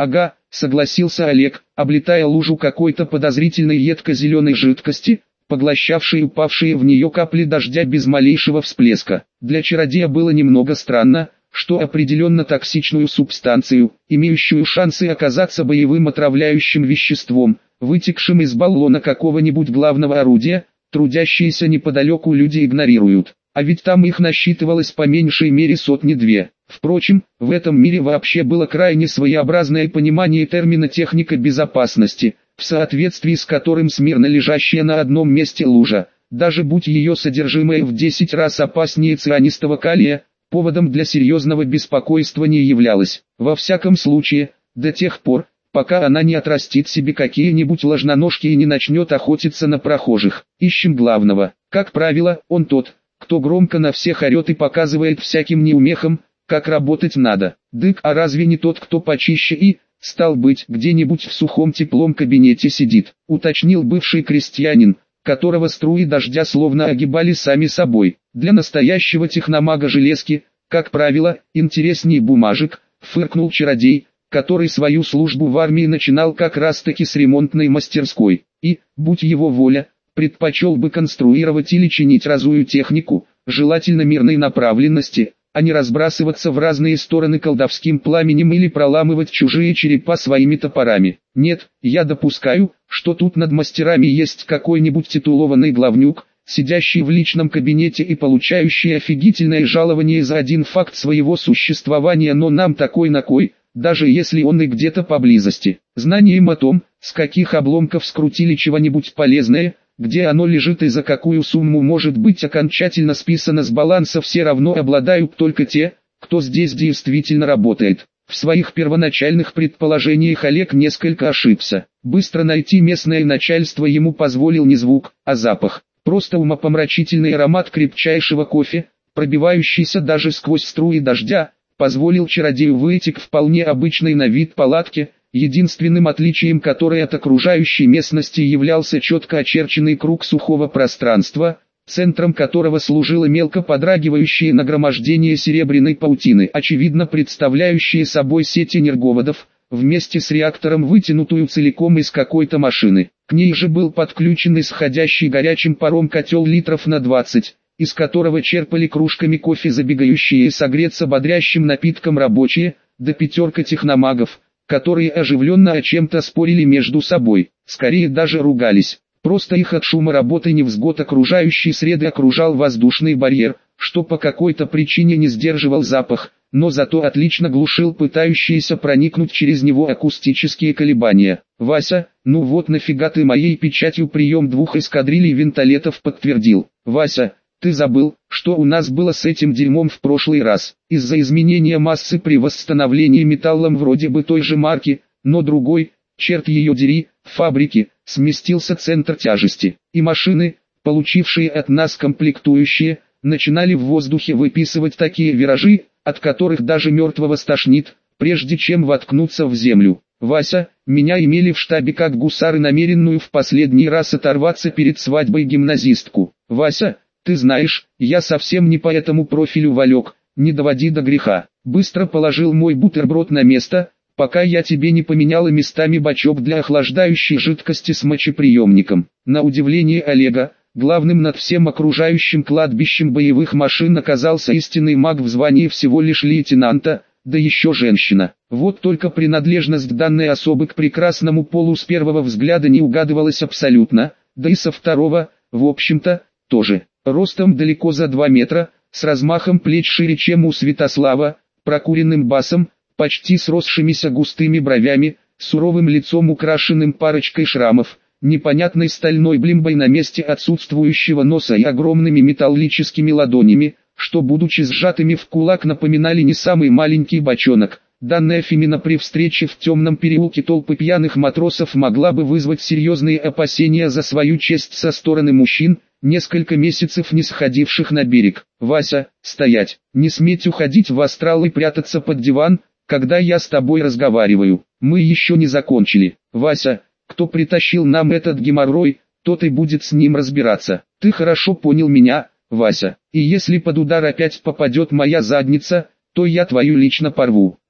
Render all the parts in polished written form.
Ага, согласился Олег, облетая лужу какой-то подозрительной едко-зеленой жидкости, поглощавшей упавшие в нее капли дождя без малейшего всплеска. Для чародея было немного странно, что определенно токсичную субстанцию, имеющую шансы оказаться боевым отравляющим веществом, вытекшим из баллона какого-нибудь главного орудия, трудящиеся неподалеку люди игнорируют. А ведь там их насчитывалось по меньшей мере сотни-две. Впрочем, в этом мире вообще было крайне своеобразное понимание термина «техника безопасности», в соответствии с которым смирно лежащая на одном месте лужа, даже будь ее содержимое в 10 раз опаснее цианистого калия, поводом для серьезного беспокойства не являлась. Во всяком случае, до тех пор, пока она не отрастит себе какие-нибудь ложноножки и не начнет охотиться на прохожих. Ищем главного. Как правило, он тот, кто громко на всех орет и показывает всяким неумехам, как работать надо. Дык, а разве не тот, кто почище и, стал быть, где-нибудь в сухом теплом кабинете сидит, уточнил бывший крестьянин, которого струи дождя словно огибали сами собой. Для настоящего техномага железки, как правило, интереснее бумажек, фыркнул чародей, который свою службу в армии начинал как раз-таки с ремонтной мастерской, и, будь его воля, предпочел бы конструировать или чинить разную технику, желательно мирной направленности, а не разбрасываться в разные стороны колдовским пламенем или проламывать чужие черепа своими топорами. Нет, я допускаю, что тут над мастерами есть какой-нибудь титулованный главнюк, сидящий в личном кабинете и получающий офигительное жалование за один факт своего существования, но нам такой на кой, даже если он и где-то поблизости. Знанием о том, с каких обломков скрутили чего-нибудь полезное, где оно лежит и за какую сумму может быть окончательно списано с баланса, все равно обладают только те, кто здесь действительно работает. В своих первоначальных предположениях Олег несколько ошибся. Быстро найти местное начальство ему позволил не звук, а запах. Просто умопомрачительный аромат крепчайшего кофе, пробивающийся даже сквозь струи дождя, позволил чародею выйти к вполне обычной на вид палатке, единственным отличием которой от окружающей местности являлся четко очерченный круг сухого пространства, центром которого служило мелко подрагивающее нагромождение серебряной паутины, очевидно представляющее собой сеть энерговодов, вместе с реактором, вытянутую целиком из какой-то машины. К ней же был подключен исходящий горячим паром котел литров на 20, из которого черпали кружками кофе забегающие согреться бодрящим напитком рабочие, до пятерка техномагов, которые оживленно о чем-то спорили между собой, скорее даже ругались. Просто их от шума работы невзгод окружающей среды окружал воздушный барьер, что по какой-то причине не сдерживал запах, но зато отлично глушил пытающиеся проникнуть через него акустические колебания. «Вася, ну вот нафига ты моей печатью прием 2 эскадрилей винтолетов подтвердил? Вася, ты забыл, что у нас было с этим дерьмом в прошлый раз? Из-за изменения массы при восстановлении металлом вроде бы той же марки, но другой, черт ее дери, фабрики, сместился центр тяжести, и машины, получившие от нас комплектующие, начинали в воздухе выписывать такие виражи, от которых даже мертвого стошнит, прежде чем воткнуться в землю. Вася, меня имели в штабе как гусары, намеренную в последний раз оторваться перед свадьбой гимназистку. Вася, ты знаешь, я совсем не по этому профилю, Валек, не доводи до греха. Быстро положил мой бутерброд на место, пока я тебе не поменяла местами бачок для охлаждающей жидкости с мочеприемником. На удивление Олега, главным над всем окружающим кладбищем боевых машин оказался истинный маг в звании всего лишь лейтенанта, да еще женщина. Вот только принадлежность данной особы к прекрасному полу с первого взгляда не угадывалась абсолютно, да и со второго, в общем-то, тоже. Ростом далеко за 2 метра, с размахом плеч шире, чем у Святослава, прокуренным басом, почти сросшимися густыми бровями, суровым лицом, украшенным парочкой шрамов, непонятной стальной блимбой на месте отсутствующего носа и огромными металлическими ладонями, что, будучи сжатыми в кулак, напоминали не самый маленький бочонок. Данная Фемина при встрече в темном переулке толпы пьяных матросов могла бы вызвать серьезные опасения за свою честь со стороны мужчин, несколько месяцев не сходивших на берег. «Вася, стоять! Не сметь уходить в астрал и прятаться под диван, когда я с тобой разговариваю. Мы еще не закончили. Вася, кто притащил нам этот геморрой, тот и будет с ним разбираться. Ты хорошо понял меня, Вася, и если под удар опять попадет моя задница, то я твою лично порву».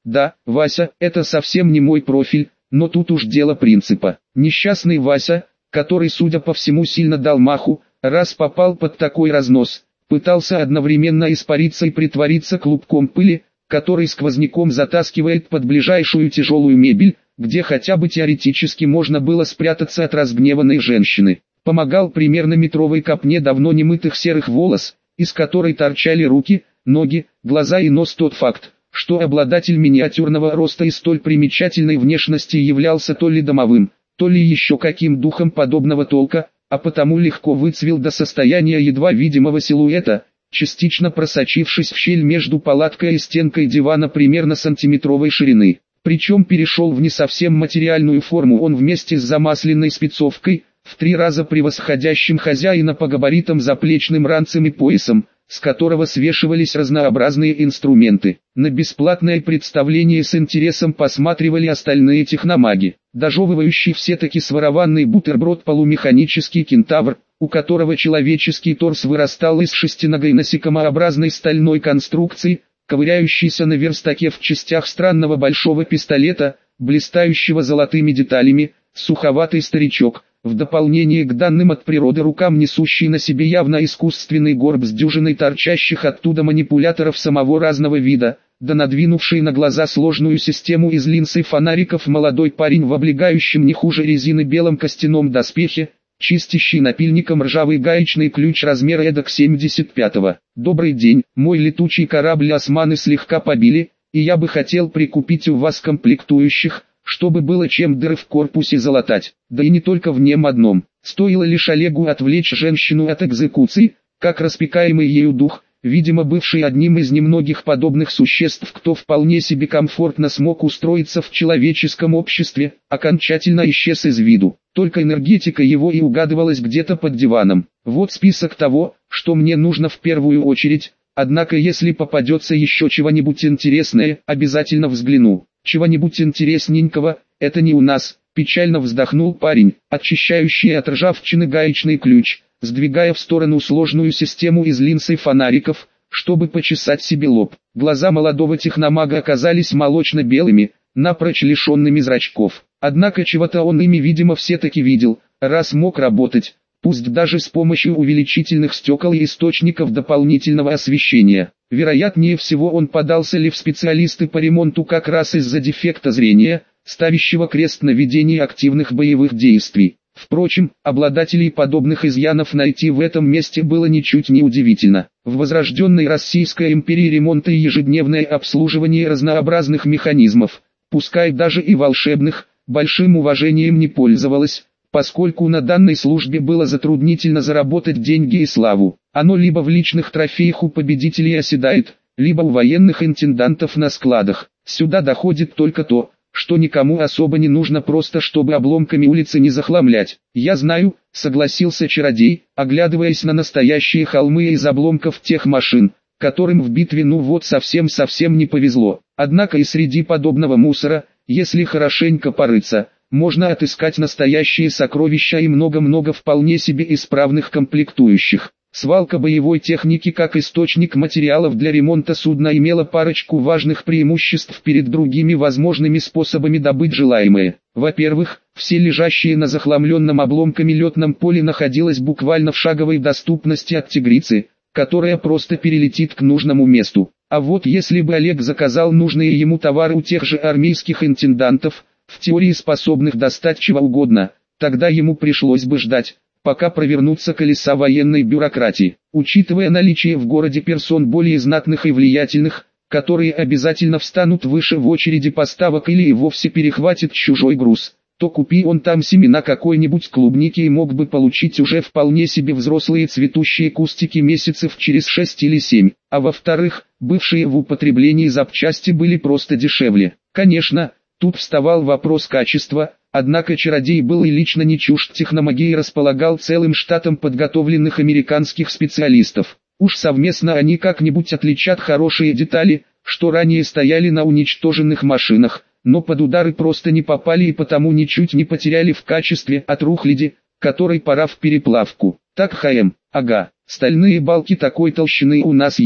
Да, Вася, это совсем не мой профиль, но тут уж дело принципа. Несчастный Вася, который, судя по всему, сильно дал маху, раз попал под такой разнос, пытался одновременно испариться и притвориться клубком пыли, который сквозняком затаскивает под ближайшую тяжелую мебель, где хотя бы теоретически можно было спрятаться от разгневанной женщины. Помогал примерно метровой копне давно немытых серых волос, из которой торчали руки, ноги, глаза и нос. Тот факт, что обладатель миниатюрного роста и столь примечательной внешности являлся то ли домовым, то ли еще каким духом подобного толка, а потому легко выцвел до состояния едва видимого силуэта, частично просочившись в щель между палаткой и стенкой дивана примерно сантиметровой ширины. Причем перешел в не совсем материальную форму он вместе с замасленной спецовкой, в 3 раза превосходящим хозяина по габаритам заплечным ранцем и поясом, с которого свешивались разнообразные инструменты. На бесплатное представление с интересом посматривали остальные техномаги. Дожевывающий все-таки сварованный бутерброд полумеханический кентавр, у которого человеческий торс вырастал из шестиногой насекомообразной стальной конструкции, ковыряющийся на верстаке в частях странного большого пистолета, блистающего золотыми деталями, суховатый старичок, в дополнение к данным от природы рукам несущий на себе явно искусственный горб с дюжиной торчащих оттуда манипуляторов самого разного вида, да надвинувший на глаза сложную систему из линз и фонариков молодой парень в облегающем не хуже резины белом костяном доспехе, чистящий напильником ржавый гаечный ключ размера эдак 75-го. «Добрый день, мой летучий корабль османы слегка побили, и я бы хотел прикупить у вас комплектующих, чтобы было чем дыры в корпусе залатать, да и не только в нем одном». Стоило лишь Олегу отвлечь женщину от экзекуции, как распекаемый ею дух, видимо бывший одним из немногих подобных существ, кто вполне себе комфортно смог устроиться в человеческом обществе, окончательно исчез из виду. Только энергетика его и угадывалась где-то под диваном. Вот список того, что мне нужно в первую очередь, однако если попадется еще чего-нибудь интересное, обязательно взгляну. Чего-нибудь интересненького, это не у нас, печально вздохнул парень, очищающий от ржавчины гаечный ключ, сдвигая в сторону сложную систему из линз и фонариков, чтобы почесать себе лоб. Глаза молодого техномага оказались молочно-белыми, напрочь лишенными зрачков. Однако чего-то он ими видимо все-таки видел, раз мог работать, пусть даже с помощью увеличительных стекол и источников дополнительного освещения. Вероятнее всего он подался ли в специалисты по ремонту как раз из-за дефекта зрения, ставящего крест на ведении активных боевых действий. Впрочем, обладателей подобных изъянов найти в этом месте было ничуть не удивительно. В возрожденной Российской империи ремонт и ежедневное обслуживание разнообразных механизмов, пускай даже и волшебных, большим уважением не пользовалось, поскольку на данной службе было затруднительно заработать деньги и славу. Оно либо в личных трофеях у победителей оседает, либо у военных интендантов на складах. Сюда доходит только то, что никому особо не нужно, просто чтобы обломками улицы не захламлять. «Я знаю», — согласился чародей, оглядываясь на настоящие холмы из обломков тех машин, которым в битве ну вот совсем не повезло. Однако и среди подобного мусора, если хорошенько порыться, можно отыскать настоящие сокровища и много-много вполне себе исправных комплектующих. Свалка боевой техники как источник материалов для ремонта судна имела парочку важных преимуществ перед другими возможными способами добыть желаемое. Во-первых, все лежащие на захламленном обломками летном поле находилось буквально в шаговой доступности от тигрицы, которая просто перелетит к нужному месту. А вот если бы Олег заказал нужные ему товары у тех же армейских интендантов, в теории способных достать чего угодно, тогда ему пришлось бы ждать, пока провернутся колеса военной бюрократии. Учитывая наличие в городе персон более знатных и влиятельных, которые обязательно встанут выше в очереди поставок или и вовсе перехватят чужой груз, то купи он там семена какой-нибудь клубники и мог бы получить уже вполне себе взрослые цветущие кустики месяцев через 6 или 7. А во-вторых, бывшие в употреблении запчасти были просто дешевле. Конечно, тут вставал вопрос качества, однако чародей был и лично не чужд техномагии и располагал целым штатом подготовленных американских специалистов. Уж совместно они как-нибудь отличат хорошие детали, что ранее стояли на уничтоженных машинах, но под удары просто не попали и потому ничуть не потеряли в качестве от рухляди, которой пора в переплавку. Так ага, стальные балки такой толщины у нас есть.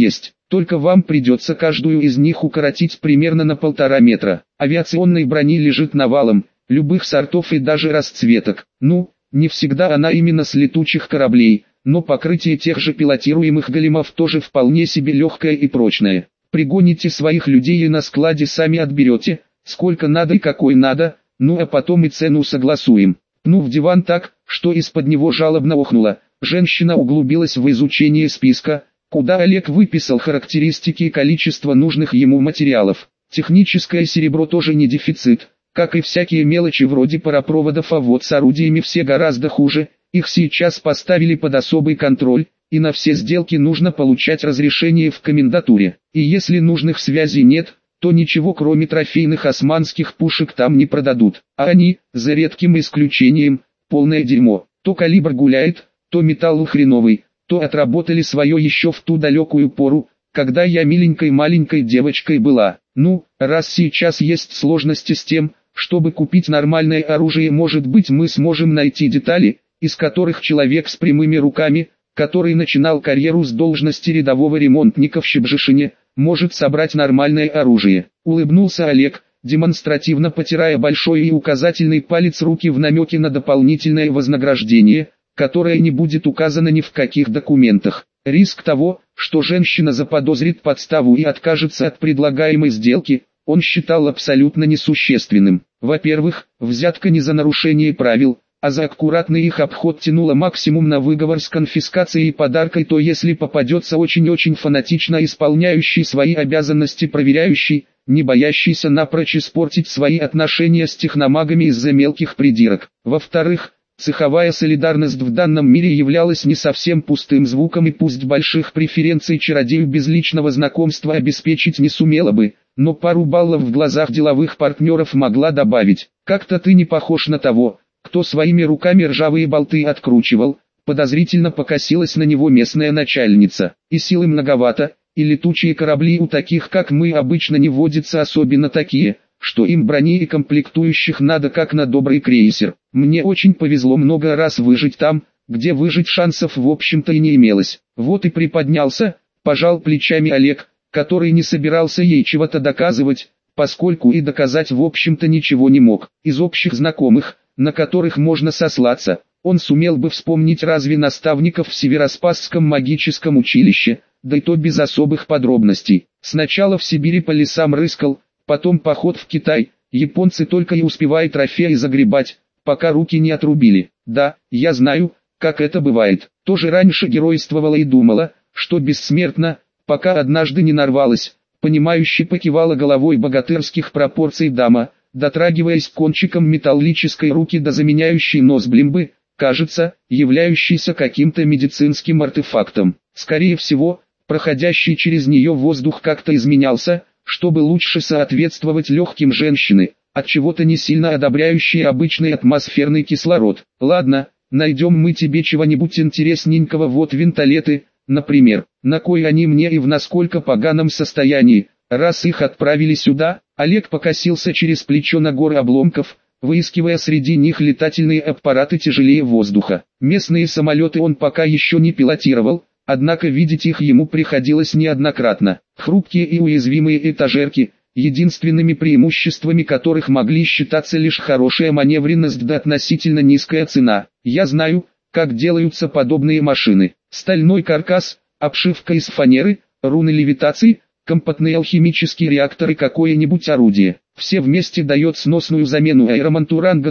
только вам придется каждую из них укоротить примерно на 1,5 метра. Авиационной брони лежит навалом, любых сортов и даже расцветок. Ну, не всегда она именно с летучих кораблей, но покрытие тех же пилотируемых големов тоже вполне себе легкое и прочное. Пригоните своих людей и на складе сами отберете, сколько надо и какой надо, ну а потом и цену согласуем. Пнув диван так, что из-под него жалобно охнуло, женщина углубилась в изучение списка, куда Олег выписал характеристики и количество нужных ему материалов. Техническое серебро тоже не дефицит, как и всякие мелочи вроде паропроводов, а вот с орудиями все гораздо хуже, их сейчас поставили под особый контроль, и на все сделки нужно получать разрешение в комендатуре. И если нужных связей нет, то ничего кроме трофейных османских пушек там не продадут. А они, за редким исключением, полное дерьмо. То калибр гуляет, то металл хреновый, то отработали свое еще в ту далекую пору, когда я миленькой маленькой девочкой была. Ну, раз сейчас есть сложности с тем, чтобы купить нормальное оружие, может быть мы сможем найти детали, из которых человек с прямыми руками, который начинал карьеру с должности рядового ремонтника в Щебжишине, может собрать нормальное оружие. Улыбнулся Олег, демонстративно потирая большой и указательный палец руки в намеке на дополнительное вознаграждение, которое не будет указано ни в каких документах. Риск того, что женщина заподозрит подставу и откажется от предлагаемой сделки, он считал абсолютно несущественным. Во-первых, взятка не за нарушение правил, а за аккуратный их обход тянула максимум на выговор с конфискацией и подаркой, то если попадется очень-очень фанатично исполняющий свои обязанности проверяющий, не боящийся напрочь испортить свои отношения с техномагами из-за мелких придирок. Во-вторых, цеховая солидарность в данном мире являлась не совсем пустым звуком, и пусть больших преференций чародею без личного знакомства обеспечить не сумела бы, но пару баллов в глазах деловых партнеров могла добавить. «Как-то ты не похож на того, кто своими руками ржавые болты откручивал», подозрительно покосилась на него местная начальница. «И силы многовато, и летучие корабли у таких как мы обычно не водятся, особенно такие, что им брони и комплектующих надо как на добрый крейсер. Мне очень повезло много раз выжить там, где выжить шансов в общем-то и не имелось». Вот и приподнялся, пожал плечами Олег, который не собирался ей чего-то доказывать, поскольку и доказать в общем-то ничего не мог. Из общих знакомых, на которых можно сослаться, он сумел бы вспомнить разве наставников в Североспасском магическом училище, да и то без особых подробностей. Сначала в Сибири по лесам рыскал, потом поход в Китай, японцы только и успевают трофеи загребать, пока руки не отрубили. Да, я знаю, как это бывает. Тоже раньше геройствовала и думала, что бессмертна, пока однажды не нарвалась. Понимающе покивала головой богатырских пропорций дама, дотрагиваясь кончиком металлической руки до заменяющей нос блимбы, кажется, являющейся каким-то медицинским артефактом. Скорее всего, проходящий через нее воздух как-то изменялся, чтобы лучше соответствовать легким женщины, от чего-то не сильно одобряющие обычный атмосферный кислород. Ладно, найдем мы тебе чего-нибудь интересненького, вот винтолеты, например. На кой они мне и в насколько поганом состоянии, раз их отправили сюда? Олег покосился через плечо на горы обломков, выискивая среди них летательные аппараты тяжелее воздуха. Местные самолеты он пока еще не пилотировал, однако видеть их ему приходилось неоднократно. Хрупкие и уязвимые этажерки, единственными преимуществами которых могли считаться лишь хорошая маневренность да относительно низкая цена. Я знаю, как делаются подобные машины. Стальной каркас, обшивка из фанеры, руны левитации, компактные алхимические реакторы, какое-нибудь орудие. Все вместе дает сносную замену аэроманту ранга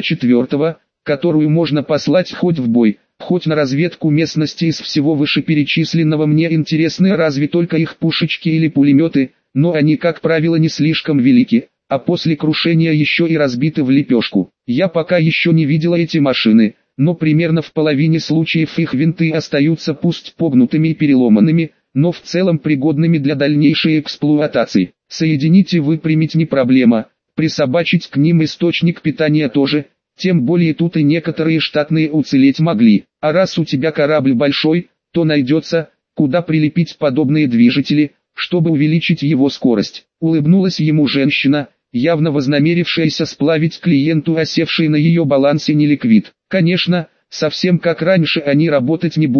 3-4, которую можно послать хоть в бой, хоть на разведку местности. Из всего вышеперечисленного мне интересны разве только их пушечки или пулеметы, но они как правило не слишком велики, а после крушения еще и разбиты в лепешку. Я пока еще не видела эти машины, но примерно в половине случаев их винты остаются пусть погнутыми и переломанными, но в целом пригодными для дальнейшей эксплуатации. Соединить и выпрямить не проблема, присобачить к ним источник питания тоже, тем более тут и некоторые штатные уцелеть могли. А раз у тебя корабль большой, то найдется, куда прилепить подобные движители, чтобы увеличить его скорость. Улыбнулась ему женщина, явно вознамерившаяся сплавить клиенту осевший на ее балансе неликвид. Конечно, совсем как раньше они работать не будут,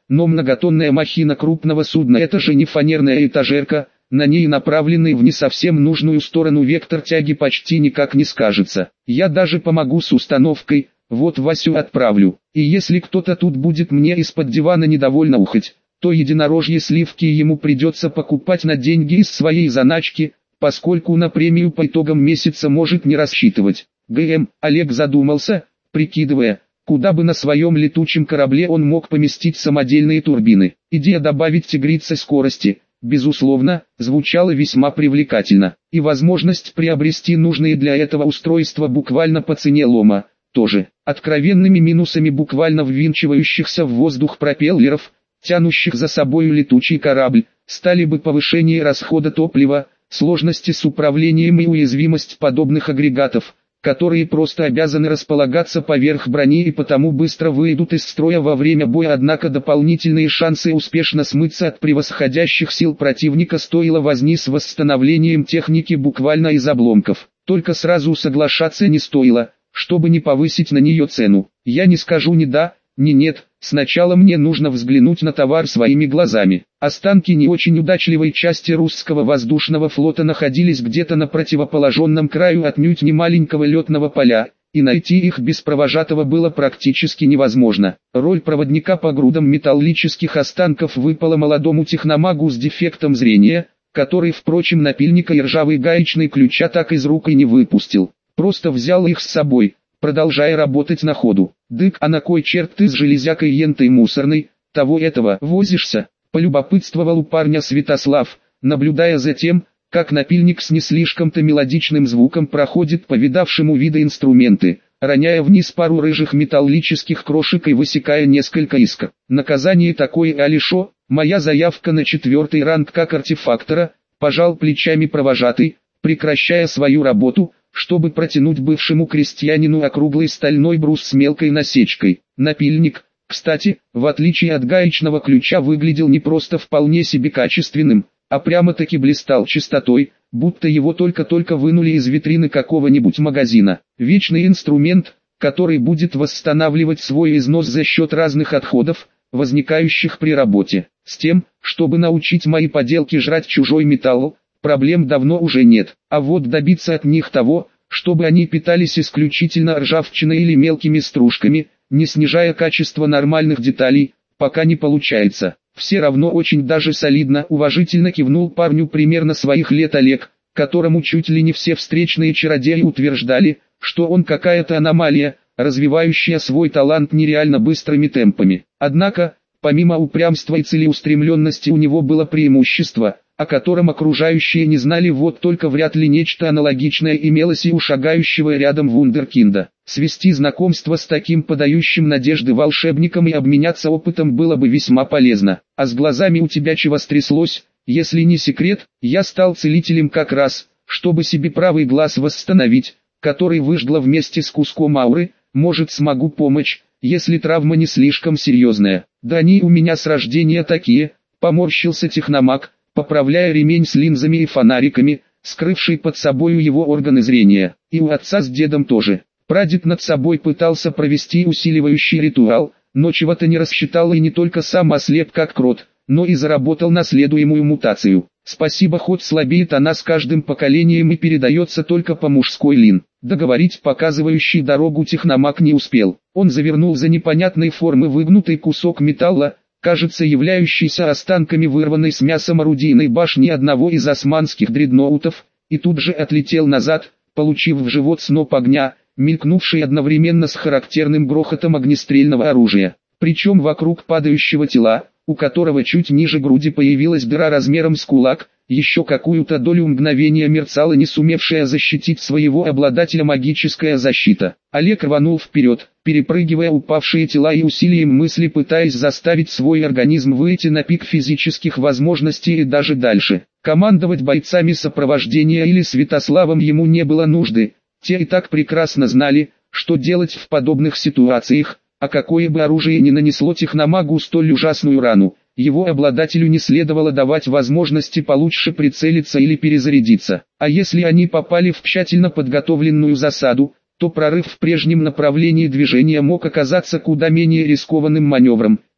но многотонная махина крупного судна — это же не фанерная этажерка, на ней направленный в не совсем нужную сторону вектор тяги почти никак не скажется. Я даже помогу с установкой, вот Васю отправлю. И если кто-то тут будет мне из-под дивана недовольно ухать, то единорожьи сливки ему придется покупать на деньги из своей заначки, поскольку на премию по итогам месяца может не рассчитывать. Олег задумался, прикидывая, куда бы на своем летучем корабле он мог поместить самодельные турбины. Идея добавить тигрице скорости, безусловно, звучала весьма привлекательно. И возможность приобрести нужные для этого устройства буквально по цене лома, тоже. Откровенными минусами буквально ввинчивающихся в воздух пропеллеров, тянущих за собою летучий корабль, стали бы повышение расхода топлива, сложности с управлением и уязвимость подобных агрегатов, которые просто обязаны располагаться поверх брони и потому быстро выйдут из строя во время боя, однако дополнительные шансы успешно смыться от превосходящих сил противника стоило возни с восстановлением техники буквально из обломков. Только сразу соглашаться не стоило, чтобы не повысить на нее цену. Я не скажу ни да, ни нет, сначала мне нужно взглянуть на товар своими глазами. Останки не очень удачливой части русского воздушного флота находились где-то на противоположном краю отнюдь не маленького летного поля, и найти их без провожатого было практически невозможно. Роль проводника по грудам металлических останков выпала молодому техномагу с дефектом зрения, который, впрочем, напильника и ржавый гаечный ключа так из рук и не выпустил. Просто взял их с собой, продолжая работать на ходу. «Дык, а на кой черт ты с железякой ентой мусорной, того-этого возишься?» — полюбопытствовал у парня Святослав, наблюдая за тем, как напильник с не слишком-то мелодичным звуком проходит по видавшему вида инструменты, роняя вниз пару рыжих металлических крошек и высекая несколько искр. «Наказание такое, Алишо, моя заявка на 4-й ранг как артефактора», — пожал плечами провожатый, прекращая свою работу, чтобы протянуть бывшему крестьянину округлый стальной брус с мелкой насечкой. Напильник, кстати, в отличие от гаечного ключа, выглядел не просто вполне себе качественным, а прямо-таки блистал чистотой, будто его только-только вынули из витрины какого-нибудь магазина. Вечный инструмент, который будет восстанавливать свой износ за счет разных отходов, возникающих при работе. С тем, чтобы научить мои поделки жрать чужой металл, проблем давно уже нет, а вот добиться от них того, чтобы они питались исключительно ржавчиной или мелкими стружками, не снижая качество нормальных деталей, пока не получается. Все равно очень даже солидно, уважительно кивнул парню примерно своих лет Олег, которому чуть ли не все встречные чародеи утверждали, что он какая-то аномалия, развивающая свой талант нереально быстрыми темпами. Однако, помимо упрямства и целеустремленности, у него было преимущество, о котором окружающие не знали, вот только вряд ли нечто аналогичное имелось и у шагающего рядом вундеркинда. Свести знакомство с таким подающим надежды волшебником и обменяться опытом было бы весьма полезно. А с глазами у тебя чего стряслось? Если не секрет, я стал целителем как раз, чтобы себе правый глаз восстановить, который выжгло вместе с куском ауры, может смогу помочь, если травма не слишком серьезная. Да они у меня с рождения такие, поморщился техномаг, поправляя ремень с линзами и фонариками, скрывший под собою его органы зрения. И у отца с дедом тоже. Прадед над собой пытался провести усиливающий ритуал, но чего-то не рассчитал и не только сам ослеп как крот, но и заработал наследуемую мутацию. Спасибо, хоть слабеет она с каждым поколением и передается только по мужской лин. Договорить показывающий дорогу техномаг не успел. Он завернул за непонятной формы выгнутый кусок металла, кажется являющийся останками вырванной с мясом орудийной башни одного из османских дредноутов, и тут же отлетел назад, получив в живот сноп огня, мелькнувший одновременно с характерным грохотом огнестрельного оружия. Причем вокруг падающего тела, у которого чуть ниже груди появилась дыра размером с кулак, еще какую-то долю мгновения мерцала не сумевшая защитить своего обладателя магическая защита. Олег рванул вперед, перепрыгивая упавшие тела и усилием мысли пытаясь заставить свой организм выйти на пик физических возможностей и даже дальше. Командовать бойцами сопровождения или Святославом ему не было нужды, те и так прекрасно знали, что делать в подобных ситуациях, а какое бы оружие ни нанесло техномагу столь ужасную рану, его обладателю не следовало давать возможности получше прицелиться или перезарядиться. А если они попали в тщательно подготовленную засаду, то прорыв в прежнем направлении движения мог оказаться куда менее рискованным маневром,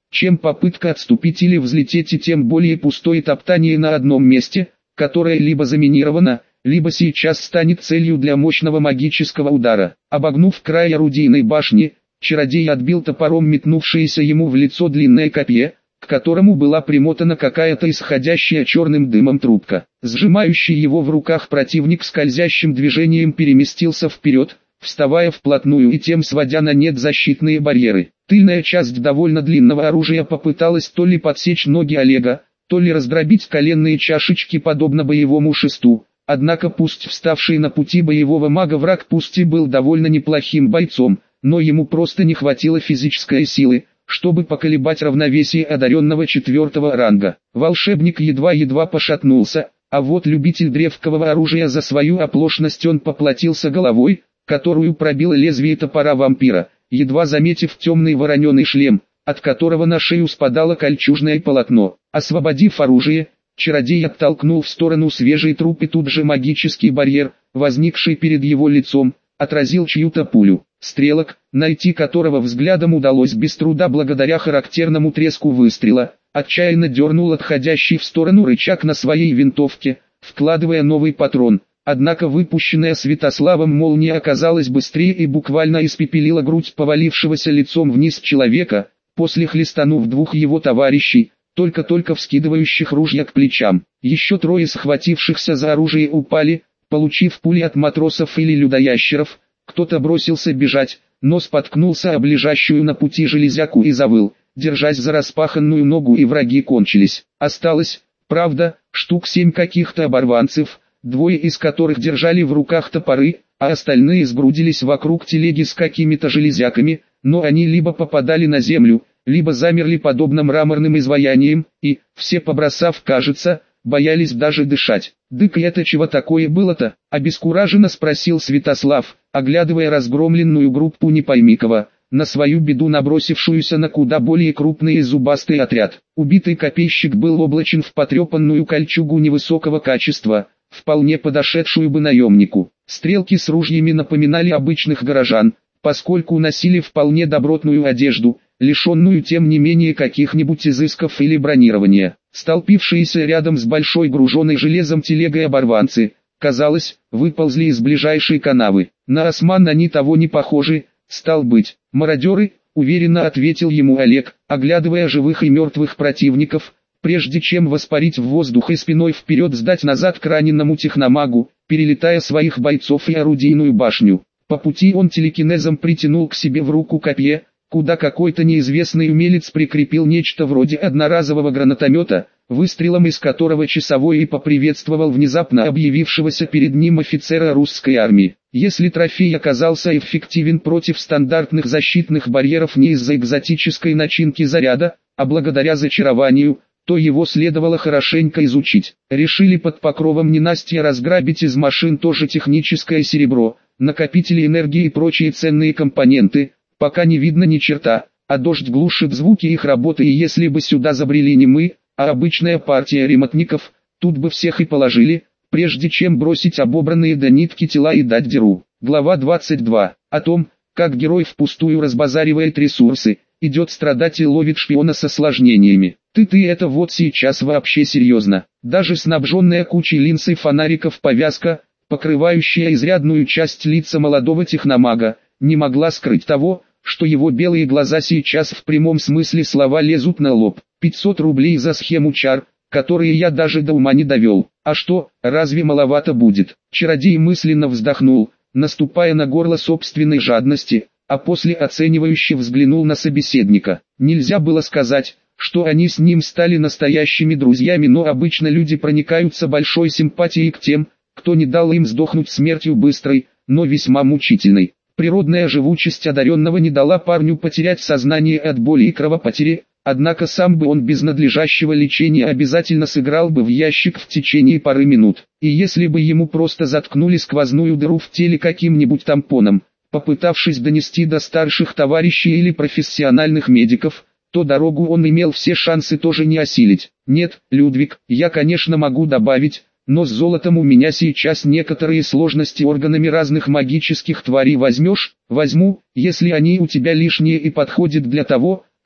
чем попытка отступить или взлететь, и тем более пустое топтание на одном месте, которое либо заминировано, либо сейчас станет целью для мощного магического удара. Обогнув край орудийной башни, чародей отбил топором метнувшееся ему в лицо длинное копье, к которому была примотана какая-то исходящая черным дымом трубка. Сжимающий его в руках противник скользящим движением переместился вперед, вставая вплотную и тем сводя на нет защитные барьеры. Тыльная часть довольно длинного оружия попыталась то ли подсечь ноги Олега, то ли раздробить коленные чашечки подобно боевому шесту. Однако пусть вставший на пути боевого мага враг пусть и был довольно неплохим бойцом, но ему просто не хватило физической силы, чтобы поколебать равновесие одаренного 4-го ранга. Волшебник едва-едва пошатнулся, а вот любитель древкового оружия за свою оплошность он поплатился головой, которую пробило лезвие топора вампира, едва заметив темный вороненый шлем, от которого на шею спадало кольчужное полотно. Освободив оружие, чародей оттолкнул в сторону свежий труп, и тут же магический барьер, возникший перед его лицом, отразил чью-то пулю. Стрелок, найти которого взглядом удалось без труда благодаря характерному треску выстрела, отчаянно дернул отходящий в сторону рычаг на своей винтовке, вкладывая новый патрон. Однако выпущенная Святославом молния оказалась быстрее и буквально испепелила грудь повалившегося лицом вниз человека, после хлестанув двух его товарищей, только-только вскидывающих ружья к плечам. Еще трое схватившихся за оружие упали, получив пули от матросов или людоящеров. Кто-то бросился бежать, но споткнулся об лежащую на пути железяку и завыл, держась за распаханную ногу, и враги кончились. Осталось, правда, штук 7 каких-то оборванцев, двое из которых держали в руках топоры, а остальные сгрудились вокруг телеги с какими-то железяками, но они либо попадали на землю, либо замерли подобно мраморным изваяниям, и, все побросав, кажется, боялись даже дышать. «Дык, это чего такое было-то?» — обескураженно спросил Святослав, оглядывая разгромленную группу не пойми кого, на свою беду набросившуюся на куда более крупный и зубастый отряд. Убитый копейщик был облачен в потрепанную кольчугу невысокого качества, вполне подошедшую бы наемнику. Стрелки с ружьями напоминали обычных горожан, поскольку носили вполне добротную одежду, лишенную тем не менее каких-нибудь изысков или бронирования. Столпившиеся рядом с большой груженной железом телегой оборванцы, казалось, выползли из ближайшей канавы. На осман они того не похожи, стал быть, мародеры, уверенно ответил ему Олег, оглядывая живых и мертвых противников, прежде чем воспарить в воздух и спиной вперед сдать назад к раненному техномагу, перелетая своих бойцов и орудийную башню. По пути он телекинезом притянул к себе в руку копье, куда какой-то неизвестный умелец прикрепил нечто вроде одноразового гранатомета, выстрелом из которого часовой и поприветствовал внезапно объявившегося перед ним офицера русской армии. Если трофей оказался эффективен против стандартных защитных барьеров не из-за экзотической начинки заряда, а благодаря зачарованию, то его следовало хорошенько изучить. Решили под покровом ненастья разграбить из машин тоже техническое серебро, накопители энергии и прочие ценные компоненты. Пока не видно ни черта, а дождь глушит звуки их работы, и если бы сюда забрели не мы, а обычная партия ремонтников, тут бы всех и положили, прежде чем бросить обобранные до нитки тела и дать дёру. Глава 22. О том, как герой впустую разбазаривает ресурсы, идет страдать и ловит шпиона с осложнениями. Ты это вот сейчас вообще серьезно. Даже снабженная кучей линз и фонариков повязка, покрывающая изрядную часть лица молодого техномага, не могла скрыть того, что его белые глаза сейчас в прямом смысле слова лезут на лоб. 500 рублей за схему чар, которые я даже до ума не довел. А что, разве маловато будет? Чародей мысленно вздохнул, наступая на горло собственной жадности, а после оценивающе взглянул на собеседника. Нельзя было сказать, что они с ним стали настоящими друзьями, но обычно люди проникаются большой симпатией к тем, кто не дал им сдохнуть смертью быстрой, но весьма мучительной. Природная живучесть одаренного не дала парню потерять сознание от боли и кровопотери, однако сам бы он без надлежащего лечения обязательно сыграл бы в ящик в течение пары минут. И если бы ему просто заткнули сквозную дыру в теле каким-нибудь тампоном, попытавшись донести до старших товарищей или профессиональных медиков, то дорогу он имел все шансы тоже не осилить. Нет, Людвиг, я конечно могу добавить, но с золотом у меня сейчас некоторые сложности, органами разных магических тварей возьмешь? Возьму, если они у тебя лишние и подходят для того,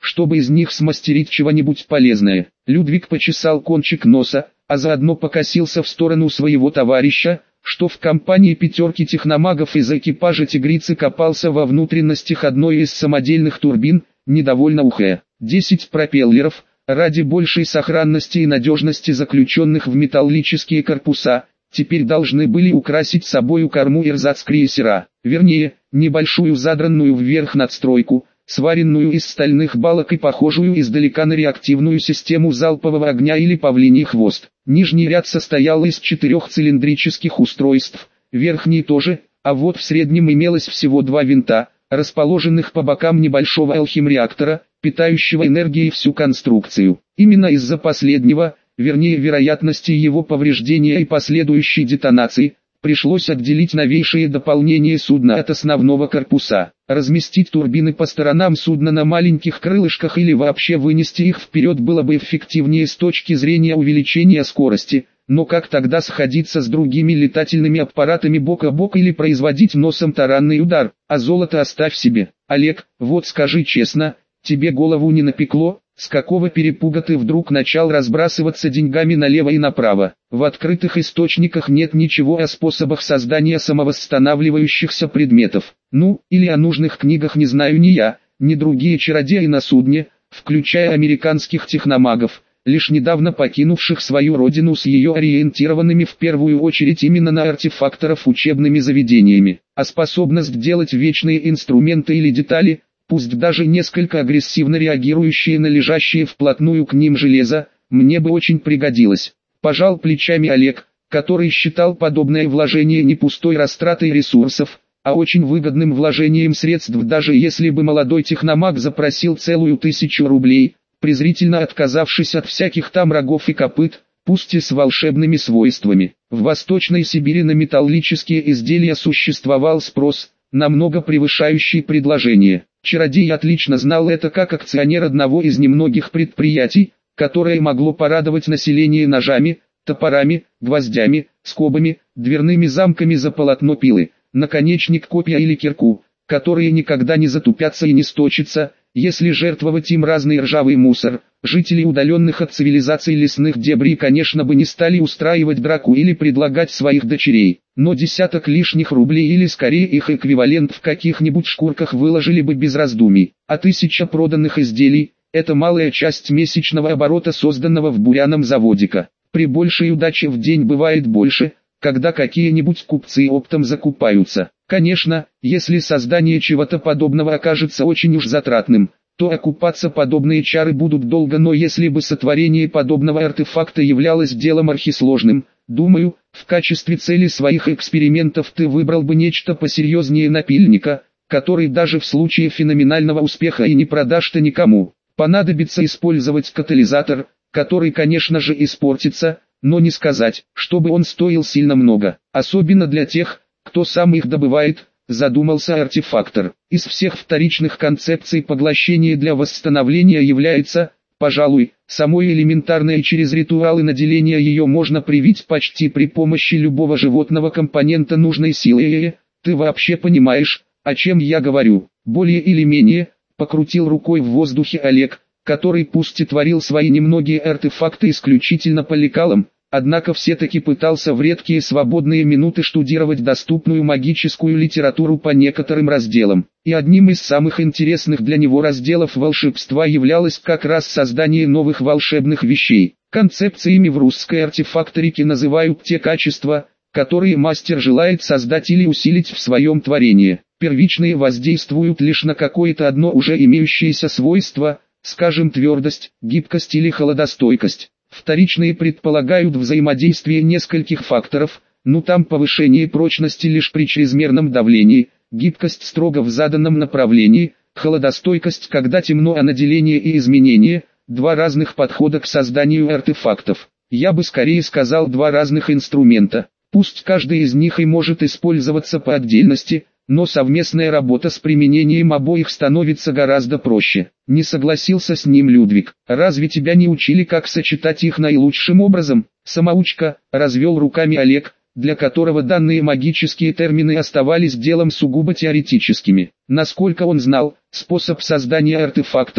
чтобы из них смастерить чего-нибудь полезное. Людвиг почесал кончик носа, а заодно покосился в сторону своего товарища, что в компании пятерки техномагов из экипажа «Тигрицы» копался во внутренностях одной из самодельных турбин, недовольно ухая. 10 пропеллеров, ради большей сохранности и надежности заключенных в металлические корпуса, теперь должны были украсить собою корму эрзац-крейсера, вернее, небольшую задранную вверх надстройку, сваренную из стальных балок и похожую издалека на реактивную систему залпового огня или павлиний хвост. Нижний ряд состоял из 4 цилиндрических устройств, верхний тоже, а вот в среднем имелось всего 2 винта, расположенных по бокам небольшого алхимреактора, питающего энергией всю конструкцию. Именно из-за последнего, вернее вероятности его повреждения и последующей детонации, пришлось отделить новейшие дополнения судна от основного корпуса, разместить турбины по сторонам судна на маленьких крылышках или вообще вынести их вперед было бы эффективнее с точки зрения увеличения скорости, но как тогда сходиться с другими летательными аппаратами бок о бок или производить носом таранный удар, а золото оставь себе. Олег, вот скажи честно, тебе голову не напекло? С какого перепуга ты вдруг начал разбрасываться деньгами налево и направо? В открытых источниках нет ничего о способах создания самовосстанавливающихся предметов. Ну, или о нужных книгах не знаю ни я, ни другие чародеи на судне, включая американских техномагов, лишь недавно покинувших свою родину с ее ориентированными в первую очередь именно на артефакторов учебными заведениями. А способность делать вечные инструменты или детали, пусть даже несколько агрессивно реагирующие на лежащие вплотную к ним железо, мне бы очень пригодилось. Пожал плечами Олег, который считал подобное вложение не пустой растратой ресурсов, а очень выгодным вложением средств, даже если бы молодой техномаг запросил целую 1000 рублей, презрительно отказавшись от всяких там рогов и копыт, пусть и с волшебными свойствами. В Восточной Сибири на металлические изделия существовал спрос, намного превышающий предложение. Чародей отлично знал это как акционер одного из немногих предприятий, которое могло порадовать население ножами, топорами, гвоздями, скобами, дверными замками за полотно пилы, наконечник копья или кирку, которые никогда не затупятся и не сточатся, если жертвовать им разный ржавый мусор. Жители удаленных от цивилизации лесных дебрей, конечно, бы не стали устраивать драку или предлагать своих дочерей, но десяток лишних рублей или скорее их эквивалент в каких-нибудь шкурках выложили бы без раздумий, а 1000 проданных изделий – это малая часть месячного оборота созданного в буряном заводика. При большей удаче в день бывает больше, когда какие-нибудь купцы оптом закупаются. Конечно, если создание чего-то подобного окажется очень уж затратным, то окупаться подобные чары будут долго, но если бы сотворение подобного артефакта являлось делом архисложным, думаю, в качестве цели своих экспериментов ты выбрал бы нечто посерьезнее напильника, который даже в случае феноменального успеха и не продашь-то никому. Понадобится использовать катализатор, который, конечно же, испортится, но не сказать, чтобы он стоил сильно много, особенно для тех, кто сам их добывает. Задумался артефактор. Из всех вторичных концепций поглощение для восстановления является, пожалуй, самой элементарной, и через ритуалы наделения ее можно привить почти при помощи любого животного компонента нужной силы. Ты вообще понимаешь, о чем я говорю? Более или менее, покрутил рукой в воздухе Олег, который пусть и творил свои немногие артефакты исключительно по лекалам, однако все-таки пытался в редкие свободные минуты штудировать доступную магическую литературу по некоторым разделам. И одним из самых интересных для него разделов волшебства являлось как раз создание новых волшебных вещей. Концепциями в русской артефакторике называют те качества, которые мастер желает создать или усилить в своем творении. Первичные воздействуют лишь на какое-то одно уже имеющееся свойство, скажем, твердость, гибкость или холодостойкость. Вторичные предполагают взаимодействие нескольких факторов, там повышение прочности лишь при чрезмерном давлении, гибкость строго в заданном направлении, холодостойкость когда темно, а наделение и изменение – два разных подхода к созданию артефактов. Я бы скорее сказал два разных инструмента, пусть каждый из них и может использоваться по отдельности, но совместная работа с применением обоих становится гораздо проще. Не согласился с ним Людвиг. Разве тебя не учили, как сочетать их наилучшим образом? Самоучка, развел руками Олег, для которого данные магические термины оставались делом сугубо теоретическими. Насколько он знал, способ создания артефактов,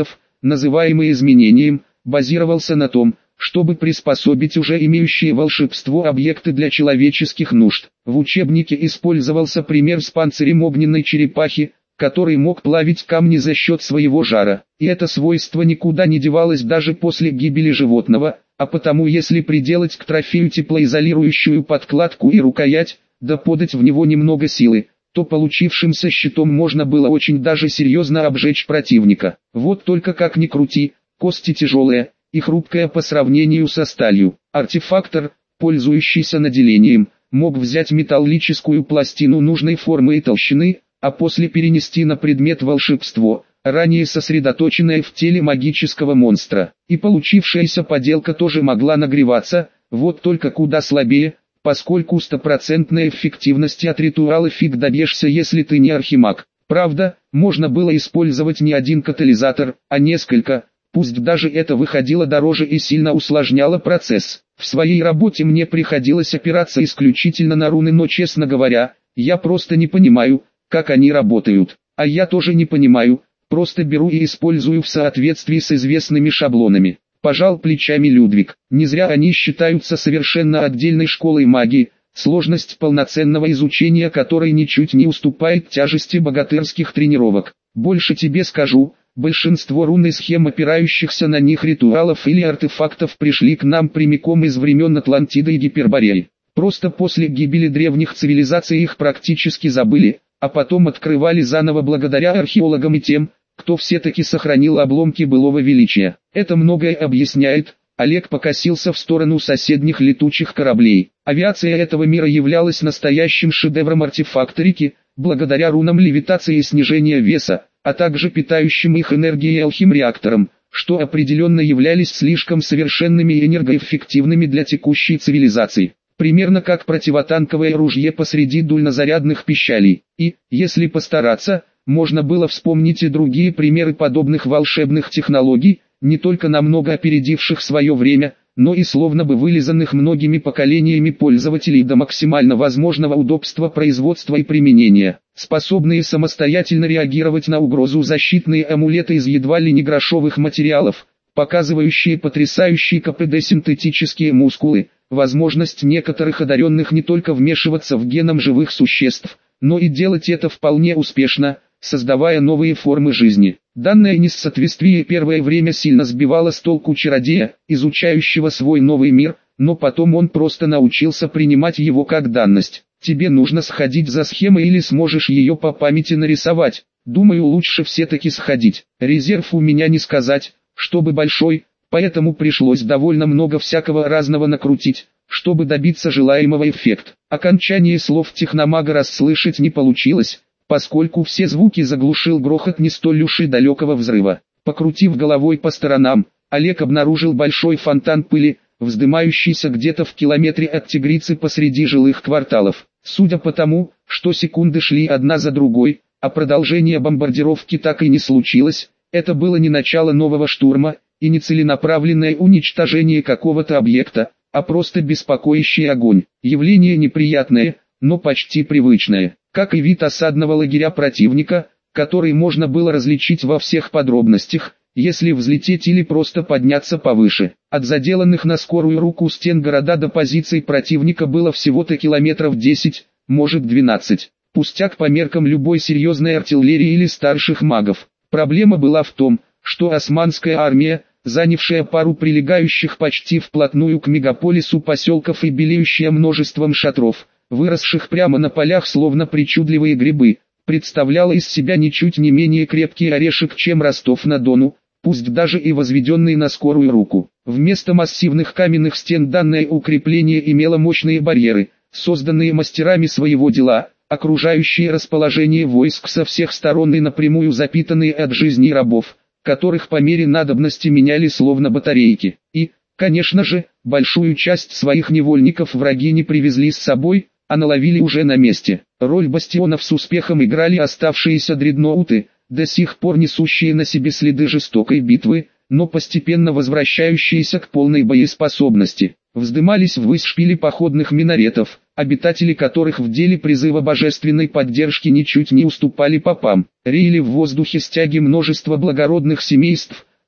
называемый изменением, базировался на том, чтобы приспособить уже имеющие волшебство объекты для человеческих нужд. В учебнике использовался пример с панцирем огненной черепахи, который мог плавить камни за счет своего жара. И это свойство никуда не девалось даже после гибели животного, а потому если приделать к трофею теплоизолирующую подкладку и рукоять, да подать в него немного силы, то получившимся щитом можно было очень даже серьезно обжечь противника. Вот только как ни крути, кости тяжелые и хрупкая по сравнению со сталью. Артефактор, пользующийся наделением, мог взять металлическую пластину нужной формы и толщины, а после перенести на предмет волшебство, ранее сосредоточенное в теле магического монстра. И получившаяся поделка тоже могла нагреваться, вот только куда слабее, поскольку стопроцентной эффективности от ритуала фиг добьешься, если ты не архимаг. Правда, можно было использовать не один катализатор, а несколько. Пусть даже это выходило дороже и сильно усложняло процесс. В своей работе мне приходилось опираться исключительно на руны, но честно говоря, я просто не понимаю, как они работают. А я тоже не понимаю, просто беру и использую в соответствии с известными шаблонами. Пожал плечами Людвиг. Не зря они считаются совершенно отдельной школой магии, сложность полноценного изучения которой ничуть не уступает тяжести богатырских тренировок. Больше тебе скажу. Большинство рун и схем, опирающихся на них ритуалов или артефактов, пришли к нам прямиком из времен Атлантиды и Гипербореи. Просто после гибели древних цивилизаций их практически забыли, а потом открывали заново благодаря археологам и тем, кто все-таки сохранил обломки былого величия. Это многое объясняет. Олег покосился в сторону соседних летучих кораблей. Авиация этого мира являлась настоящим шедевром артефакторики, благодаря рунам левитации и снижения веса, а также питающим их энергией алхимреакторам, что определенно являлись слишком совершенными и энергоэффективными для текущей цивилизации. Примерно как противотанковое ружье посреди дульнозарядных пищалей. И, если постараться, можно было вспомнить и другие примеры подобных волшебных технологий, не только намного опередивших свое время, но и словно бы вылизанных многими поколениями пользователей до максимально возможного удобства производства и применения, способные самостоятельно реагировать на угрозу защитные амулеты из едва ли не грошовых материалов, показывающие потрясающие КПД синтетические мускулы, возможность некоторых одаренных не только вмешиваться в геном живых существ, но и делать это вполне успешно, создавая новые формы жизни. Данное несоответствие первое время сильно сбивало с толку чародея, изучающего свой новый мир, но потом он просто научился принимать его как данность. Тебе нужно сходить за схемой или сможешь ее по памяти нарисовать. Думаю, лучше все-таки сходить. Резерв у меня не сказать, чтобы большой, поэтому пришлось довольно много всякого разного накрутить, чтобы добиться желаемого эффекта. Окончание слов техномага расслышать не получилось, поскольку все звуки заглушил грохот не столь уж и далекого взрыва. Покрутив головой по сторонам, Олег обнаружил большой фонтан пыли, вздымающийся где-то в километре от Тигрицы посреди жилых кварталов. Судя по тому, что секунды шли одна за другой, а продолжение бомбардировки так и не случилось, это было не начало нового штурма, и не целенаправленное уничтожение какого-то объекта, а просто беспокоящий огонь. Явление неприятное, но почти привычное, как и вид осадного лагеря противника, который можно было различить во всех подробностях, если взлететь или просто подняться повыше. От заделанных на скорую руку стен города до позиций противника было всего-то километров 10, может 12. Пустяк по меркам любой серьезной артиллерии или старших магов. Проблема была в том, что османская армия, занявшая пару прилегающих почти вплотную к мегаполису поселков и белеющая множеством шатров, выросших прямо на полях словно причудливые грибы, представляла из себя ничуть не менее крепкий орешек, чем Ростов-на-Дону, пусть даже и возведенный на скорую руку. Вместо массивных каменных стен данное укрепление имело мощные барьеры, созданные мастерами своего дела, окружающие расположение войск со всех сторон и напрямую запитанные от жизни рабов, которых по мере надобности меняли словно батарейки. И, конечно же, большую часть своих невольников враги не привезли с собой, а наловили уже на месте. Роль бастионов с успехом играли оставшиеся дредноуты, до сих пор несущие на себе следы жестокой битвы, но постепенно возвращающиеся к полной боеспособности. Вздымались ввысь шпили походных минаретов, обитатели которых в деле призыва божественной поддержки ничуть не уступали попам. Реяли в воздухе стяги множества благородных семейств,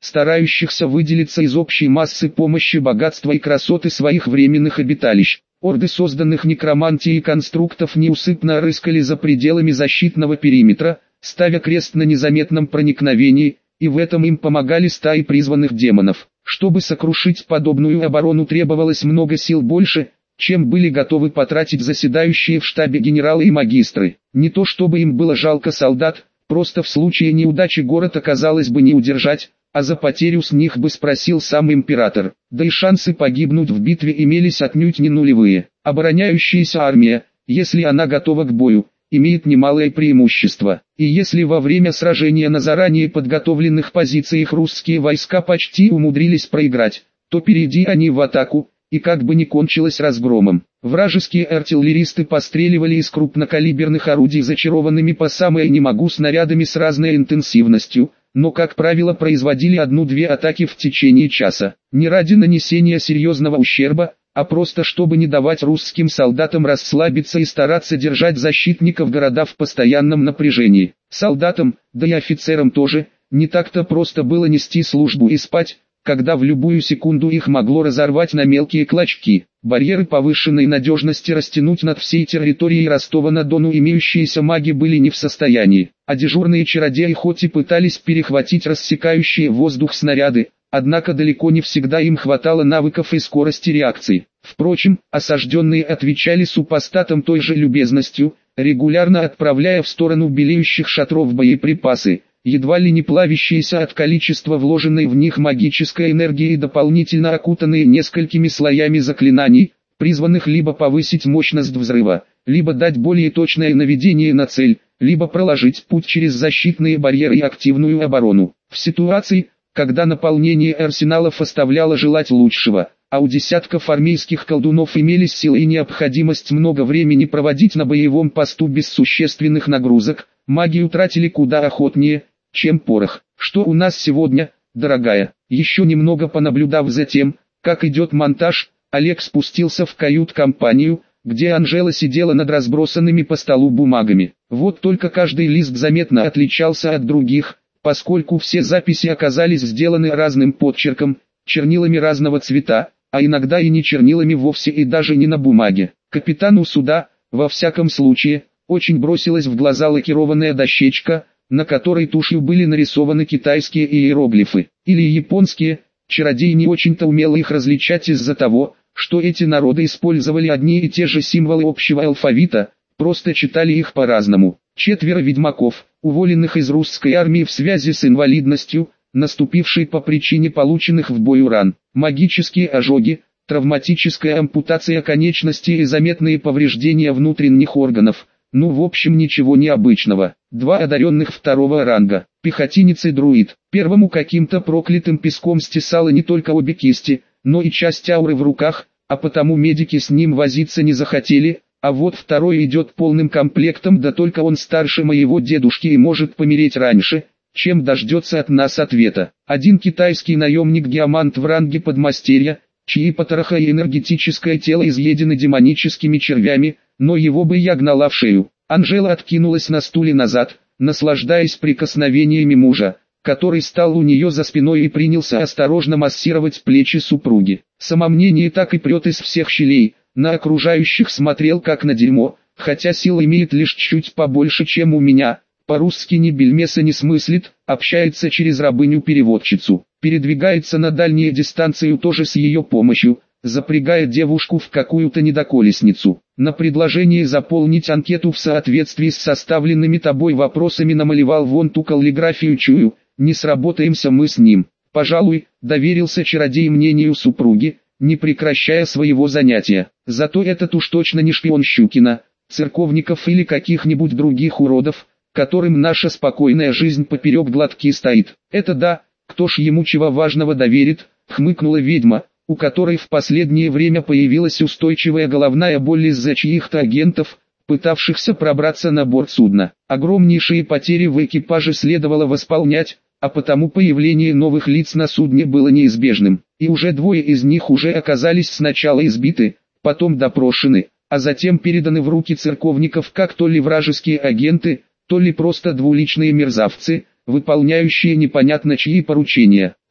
старающихся выделиться из общей массы помощи богатства и красоты своих временных обиталищ. Орды созданных некромантией конструктов неусыпно рыскали за пределами защитного периметра, ставя крест на незаметном проникновении, и в этом им помогали стаи призванных демонов. Чтобы сокрушить подобную оборону, требовалось много сил больше, чем были готовы потратить заседающие в штабе генералы и магистры. Не то чтобы им было жалко солдат, просто в случае неудачи город оказалось бы не удержать, а за потерю с них бы спросил сам император. Да и шансы погибнуть в битве имелись отнюдь не нулевые. Обороняющаяся армия, если она готова к бою, имеет немалое преимущество. И если во время сражения на заранее подготовленных позициях русские войска почти умудрились проиграть, то перейди они в атаку, и как бы ни кончилось разгромом. Вражеские артиллеристы постреливали из крупнокалиберных орудий зачарованными по самое не могу снарядами с разной интенсивностью, но как правило производили одну-две атаки в течение часа. Не ради нанесения серьезного ущерба, а просто чтобы не давать русским солдатам расслабиться и стараться держать защитников города в постоянном напряжении. Солдатам, да и офицерам тоже, не так-то просто было нести службу и спать, когда в любую секунду их могло разорвать на мелкие клочки. Барьеры повышенной надежности растянуть над всей территорией Ростова-на-Дону имеющиеся маги были не в состоянии, а дежурные чародеи хоть и пытались перехватить рассекающие воздух снаряды, однако далеко не всегда им хватало навыков и скорости реакции. Впрочем, осажденные отвечали супостатам той же любезностью, регулярно отправляя в сторону белеющих шатров боеприпасы, едва ли не плавящиеся от количества вложенной в них магической энергии и дополнительно окутанные несколькими слоями заклинаний, призванных либо повысить мощность взрыва, либо дать более точное наведение на цель, либо проложить путь через защитные барьеры и активную оборону. В ситуации, когда наполнение арсеналов оставляло желать лучшего, а у десятков армейских колдунов имелись силы и необходимость много времени проводить на боевом посту без существенных нагрузок, маги утратили куда охотнее, чем порох. Что у нас сегодня, дорогая? Еще немного понаблюдав за тем, как идет монтаж, Олег спустился в кают-компанию, где Анжела сидела над разбросанными по столу бумагами. Вот только каждый лист заметно отличался от других, поскольку все записи оказались сделаны разным подчерком, чернилами разного цвета, а иногда и не чернилами вовсе и даже не на бумаге. Капитану суда, во всяком случае, очень бросилась в глаза лакированная дощечка, на которой тушью были нарисованы китайские иероглифы, или японские. Чародей не очень-то умел их различать из-за того, что эти народы использовали одни и те же символы общего алфавита, просто читали их по-разному. 4 ведьмаков, уволенных из русской армии в связи с инвалидностью, наступившей по причине полученных в бою ран, магические ожоги, травматическая ампутация конечностей и заметные повреждения внутренних органов. Ну в общем ничего необычного. 2 одаренных 2-го ранга, пехотинец и друид. Первому каким-то проклятым песком стесало не только обе кисти, но и часть ауры в руках, а потому медики с ним возиться не захотели, а вот второй идет полным комплектом, да только он старше моего дедушки и может помереть раньше, чем дождется от нас ответа. Один китайский наемник-диамант в ранге подмастерья, чьи потроха и энергетическое тело изъедены демоническими червями, но его бы я гнала в шею. Анжела откинулась на стуле назад, наслаждаясь прикосновениями мужа, который стал у нее за спиной и принялся осторожно массировать плечи супруги. Самомнение так и прет из всех щелей, на окружающих смотрел как на дерьмо, хотя сил имеет лишь чуть побольше, чем у меня. По-русски ни бельмеса не смыслит, общается через рабыню-переводчицу, передвигается на дальние дистанции тоже с ее помощью, запрягая девушку в какую-то недоколесницу. На предложение заполнить анкету в соответствии с составленными тобой вопросами намалевал вон ту каллиграфию чую, не сработаемся мы с ним. Пожалуй, доверился чародей мнению супруги, не прекращая своего занятия. Зато этот уж точно не шпион Щукина, церковников или каких-нибудь других уродов, которым наша спокойная жизнь поперек глотки стоит. Это да, кто ж ему чего важного доверит, хмыкнула ведьма, у которой в последнее время появилась устойчивая головная боль из-за чьих-то агентов, пытавшихся пробраться на борт судна. Огромнейшие потери в экипаже следовало восполнять, а потому появление новых лиц на судне было неизбежным. И уже 2 из них уже оказались сначала избиты, потом допрошены, а затем переданы в руки церковников как то ли вражеские агенты, то ли просто двуличные мерзавцы, выполняющие непонятно чьи поручения.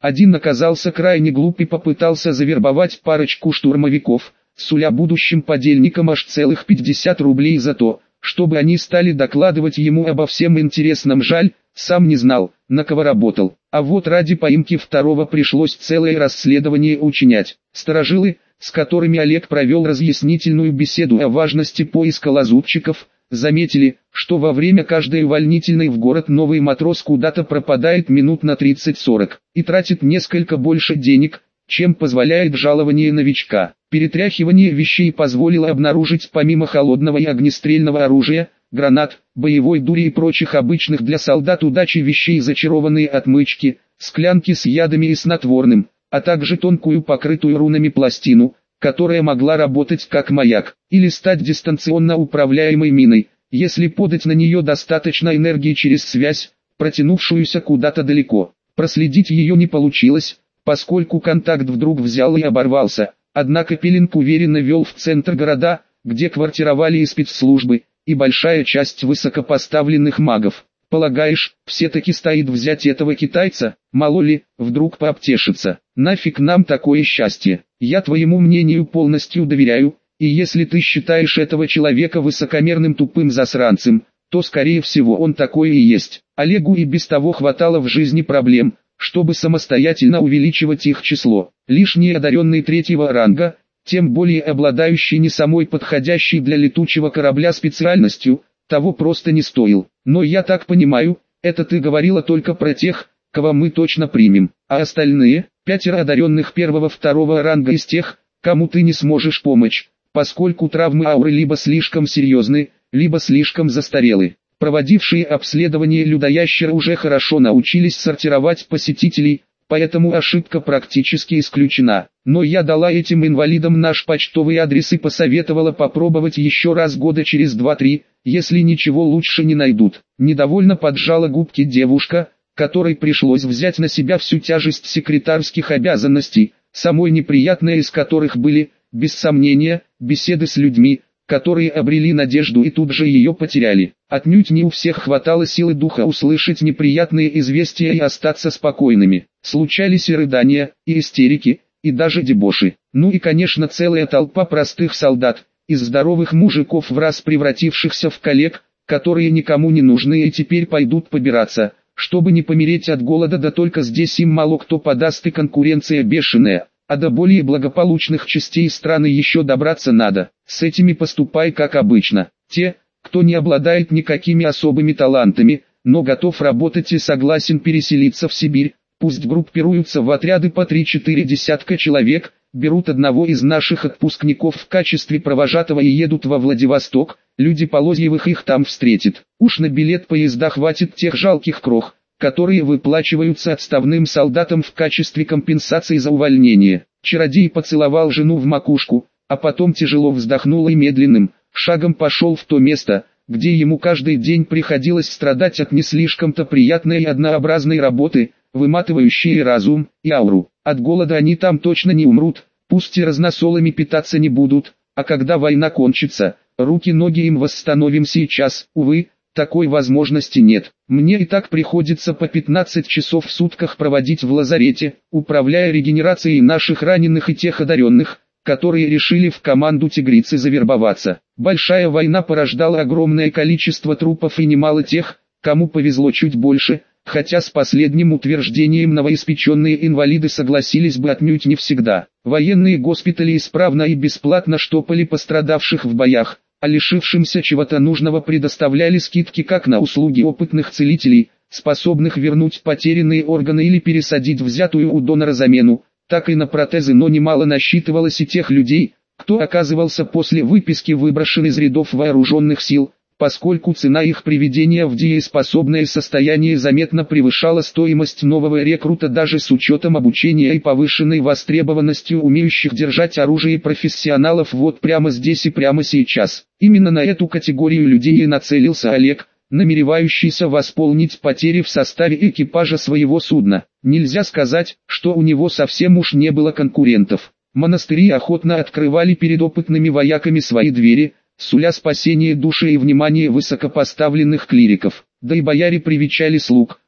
Один оказался крайне глуп и попытался завербовать парочку штурмовиков, суля будущим подельникам аж целых 50 рублей за то, чтобы они стали докладывать ему обо всем интересном. Жаль, сам не знал, на кого работал. А вот ради поимки второго пришлось целое расследование учинять. Старожилы, с которыми Олег провел разъяснительную беседу о важности поиска лазутчиков, заметили, что во время каждой увольнительной в город новый матрос куда-то пропадает минут на 30-40 и тратит несколько больше денег, чем позволяет жалование новичка. Перетряхивание вещей позволило обнаружить помимо холодного и огнестрельного оружия, гранат, боевой дури и прочих обычных для солдат удачи вещей зачарованные отмычки, склянки с ядами и снотворным, а также тонкую покрытую рунами пластину, которая могла работать как маяк, или стать дистанционно управляемой миной, если подать на нее достаточно энергии через связь, протянувшуюся куда-то далеко. Проследить ее не получилось, поскольку контакт вдруг взял и оборвался, однако Пеленг уверенно вел в центр города, где квартировали и спецслужбы, и большая часть высокопоставленных магов. Полагаешь, все-таки стоит взять этого китайца, мало ли, вдруг пообтешится. Нафиг нам такое счастье. Я твоему мнению полностью доверяю, и если ты считаешь этого человека высокомерным тупым засранцем, то скорее всего он такой и есть. Олегу и без того хватало в жизни проблем, чтобы самостоятельно увеличивать их число. Лишний одаренный третьего ранга, тем более обладающий не самой подходящей для летучего корабля специальностью, того просто не стоил. Но я так понимаю, это ты говорила только про тех, кого мы точно примем, а остальные, 5 одаренных первого-второго ранга из тех, кому ты не сможешь помочь, поскольку травмы ауры либо слишком серьезны, либо слишком застарелы. Проводившие обследование людоящера уже хорошо научились сортировать посетителей, поэтому ошибка практически исключена. Но я дала этим инвалидам наш почтовый адрес и посоветовала попробовать еще раз года через 2-3, если ничего лучше не найдут. Недовольно поджала губки девушка, которой пришлось взять на себя всю тяжесть секретарских обязанностей, самой неприятные из которых были, без сомнения, беседы с людьми, которые обрели надежду и тут же ее потеряли. Отнюдь не у всех хватало силы духа услышать неприятные известия и остаться спокойными. Случались и рыдания, и истерики, и даже дебоши. Ну и конечно целая толпа простых солдат, из здоровых мужиков враз превратившихся в коллег, которые никому не нужны и теперь пойдут побираться, чтобы не помереть от голода, да только здесь им мало кто подаст и конкуренция бешеная. А до более благополучных частей страны еще добраться надо. С этими поступай как обычно. Те, кто не обладает никакими особыми талантами, но готов работать и согласен переселиться в Сибирь, пусть группируются в отряды по 3-4 десятка человек, берут одного из наших отпускников в качестве провожатого и едут во Владивосток, люди Полозьевых их там встретят. Уж на билет поезда хватит тех жалких крох, которые выплачиваются отставным солдатам в качестве компенсации за увольнение. Чародей поцеловал жену в макушку, а потом тяжело вздохнул и медленным шагом пошел в то место, где ему каждый день приходилось страдать от не слишком-то приятной и однообразной работы, выматывающей разум и ауру. От голода они там точно не умрут, пусть и разносолами питаться не будут, а когда война кончится, руки-ноги им восстановим сейчас, увы. Такой возможности нет. Мне и так приходится по 15 часов в сутках проводить в лазарете, управляя регенерацией наших раненых и тех одаренных, которые решили в команду тигрицы завербоваться. Большая война порождала огромное количество трупов и немало тех, кому повезло чуть больше, хотя с последним утверждением новоиспеченные инвалиды согласились бы отнюдь не всегда. Военные госпитали исправно и бесплатно штопали пострадавших в боях, а лишившимся чего-то нужного предоставляли скидки как на услуги опытных целителей, способных вернуть потерянные органы или пересадить взятую у донора замену, так и на протезы, но немало насчитывалось и тех людей, кто оказывался после выписки выброшен из рядов вооруженных сил, поскольку цена их приведения в дееспособное состояние заметно превышала стоимость нового рекрута даже с учетом обучения и повышенной востребованностью умеющих держать оружие профессионалов вот прямо здесь и прямо сейчас. Именно на эту категорию людей и нацелился Олег, намеревающийся восполнить потери в составе экипажа своего судна. Нельзя сказать, что у него совсем уж не было конкурентов. Монастыри охотно открывали перед опытными вояками свои двери, суля спасение души и внимание высокопоставленных клириков. Да и бояре привечали слуг,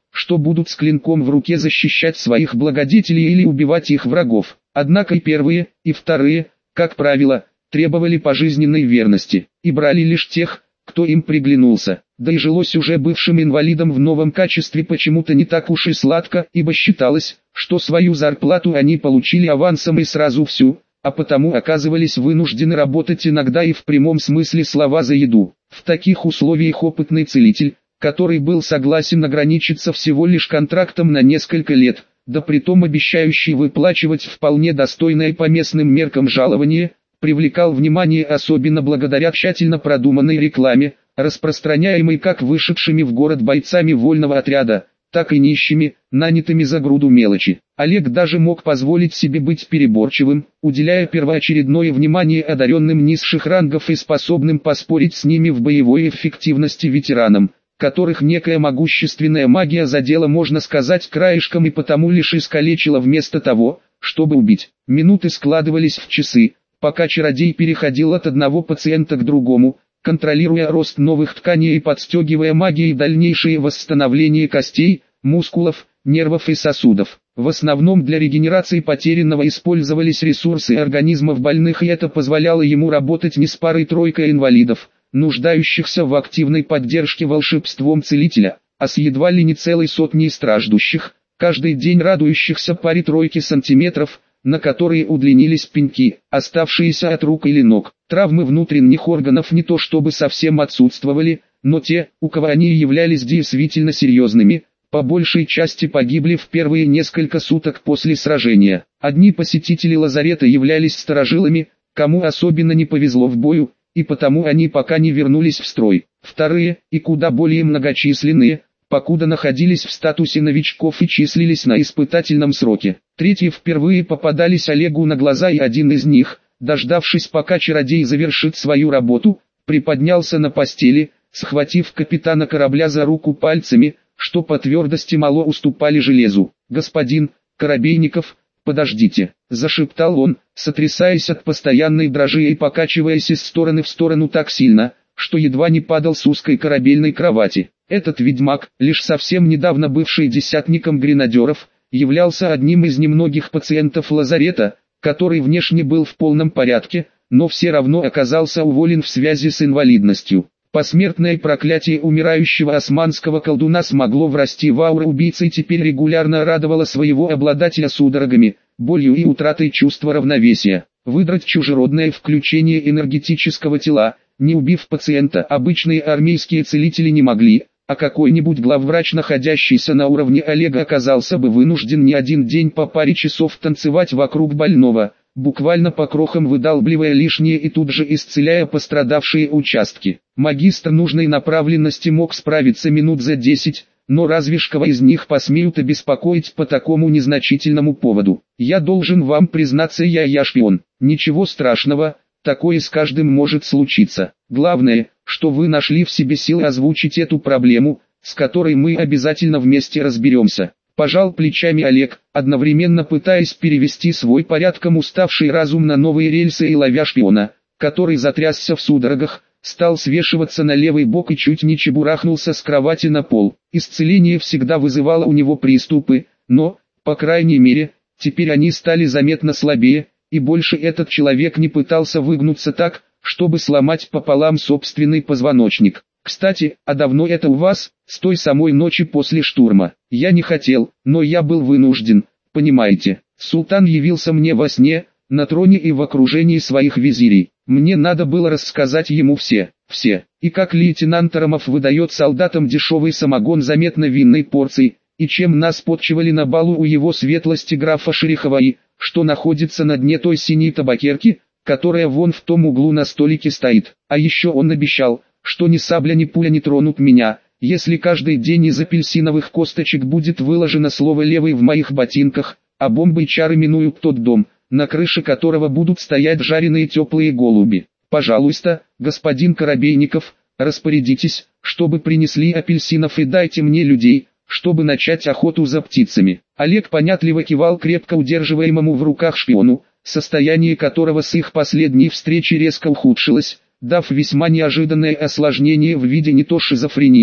что будут с клинком в руке защищать своих благодетелей или убивать их врагов. Однако и первые, и вторые, как правило, требовали пожизненной верности, и брали лишь тех, кто им приглянулся. Да и жилось уже бывшим инвалидам в новом качестве почему-то не так уж и сладко, ибо считалось, что свою зарплату они получили авансом и сразу всю, а потому оказывались вынуждены работать иногда и в прямом смысле слова за еду. В таких условиях опытный целитель, который был согласен ограничиться всего лишь контрактом на несколько лет, да притом обещающий выплачивать вполне достойное по местным меркам жалование, привлекал внимание особенно благодаря тщательно продуманной рекламе, распространяемой как вышедшими в город бойцами вольного отряда, так и нищими, нанятыми за груду мелочи. Олег даже мог позволить себе быть переборчивым, уделяя первоочередное внимание одаренным низших рангов и способным поспорить с ними в боевой эффективности ветеранам, которых некая могущественная магия задела, можно сказать, краешком и потому лишь искалечила вместо того, чтобы убить. Минуты складывались в часы, пока чародей переходил от одного пациента к другому, контролируя рост новых тканей и подстегивая магией дальнейшее восстановление костей, мускулов, нервов и сосудов. В основном для регенерации потерянного использовались ресурсы организмов больных, и это позволяло ему работать не с парой-тройкой инвалидов, нуждающихся в активной поддержке волшебством целителя, а с едва ли не целой сотней страждущих, каждый день радующихся паре-тройке сантиметров, на которые удлинились пеньки, оставшиеся от рук или ног. Травмы внутренних органов не то чтобы совсем отсутствовали, но те, у кого они являлись действительно серьезными, по большей части погибли в первые несколько суток после сражения. Одни посетители лазарета являлись старожилами, кому особенно не повезло в бою, и потому они пока не вернулись в строй. Вторые, и куда более многочисленные, покуда находились в статусе новичков и числились на испытательном сроке. Третьи впервые попадались Олегу на глаза, и один из них, дождавшись пока чародей завершит свою работу, приподнялся на постели, схватив капитана корабля за руку пальцами, что по твердости мало уступали железу. «Господин Коробейников, подождите», — зашептал он, сотрясаясь от постоянной дрожи и покачиваясь из стороны в сторону так сильно, что едва не падал с узкой корабельной кровати. Этот ведьмак, лишь совсем недавно бывший десятником гренадеров, являлся одним из немногих пациентов лазарета, который внешне был в полном порядке, но все равно оказался уволен в связи с инвалидностью. Посмертное проклятие умирающего османского колдуна смогло врасти в ауру убийцы и теперь регулярно радовало своего обладателя судорогами, болью и утратой чувства равновесия. Выдрать чужеродное включение энергетического тела, не убив пациента, обычные армейские целители не могли, а какой-нибудь главврач, находящийся на уровне Олега, оказался бы вынужден не один день по паре часов танцевать вокруг больного, буквально по крохам выдалбливая лишнее и тут же исцеляя пострадавшие участки. Магистр нужной направленности мог справиться минут за 10, но разве ж кого из них посмеют обеспокоить по такому незначительному поводу. «Я должен вам признаться, я шпион. Ничего страшного, такое с каждым может случиться. Главное, что вы нашли в себе силы озвучить эту проблему, с которой мы обязательно вместе разберемся». Пожал плечами Олег, одновременно пытаясь перевести свой порядком уставший разум на новые рельсы и ловя шпиона, который затрясся в судорогах, стал свешиваться на левый бок и чуть не чебурахнулся с кровати на пол. Исцеление всегда вызывало у него приступы, но, по крайней мере, теперь они стали заметно слабее, и больше этот человек не пытался выгнуться так, чтобы сломать пополам собственный позвоночник. «Кстати, а давно это у вас?» «С той самой ночи после штурма. Я не хотел, но я был вынужден, понимаете. Султан явился мне во сне, на троне и в окружении своих визирей. Мне надо было рассказать ему все. И как лейтенант Тарамов выдает солдатам дешевый самогон заметно винной порцией, и чем нас подчивали на балу у его светлости графа Шерихова и, что находится на дне той синей табакерки, которая вон в том углу на столике стоит. А еще он обещал, что ни сабля ни пуля не тронут меня, если каждый день из апельсиновых косточек будет выложено слово «левый» в моих ботинках, а бомбы и чары минуют тот дом, на крыше которого будут стоять жареные теплые голуби. Пожалуйста, господин Коробейников, распорядитесь, чтобы принесли апельсинов и дайте мне людей, чтобы начать охоту за птицами». Олег понятливо кивал крепко удерживаемому в руках шпиону, состояние которого с их последней встречи резко ухудшилось, дав весьма неожиданное осложнение в виде не то шизофрении,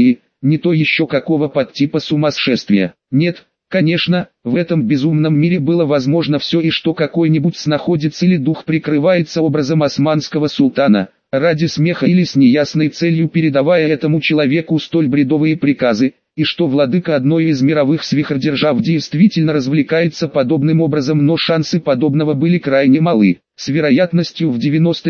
не то еще какого подтипа сумасшествия. Нет, конечно, в этом безумном мире было возможно все, и что какой-нибудь снаходец или дух прикрывается образом османского султана, ради смеха или с неясной целью передавая этому человеку столь бредовые приказы, и что владыка одной из мировых свихдержав действительно развлекается подобным образом, но шансы подобного были крайне малы. С вероятностью в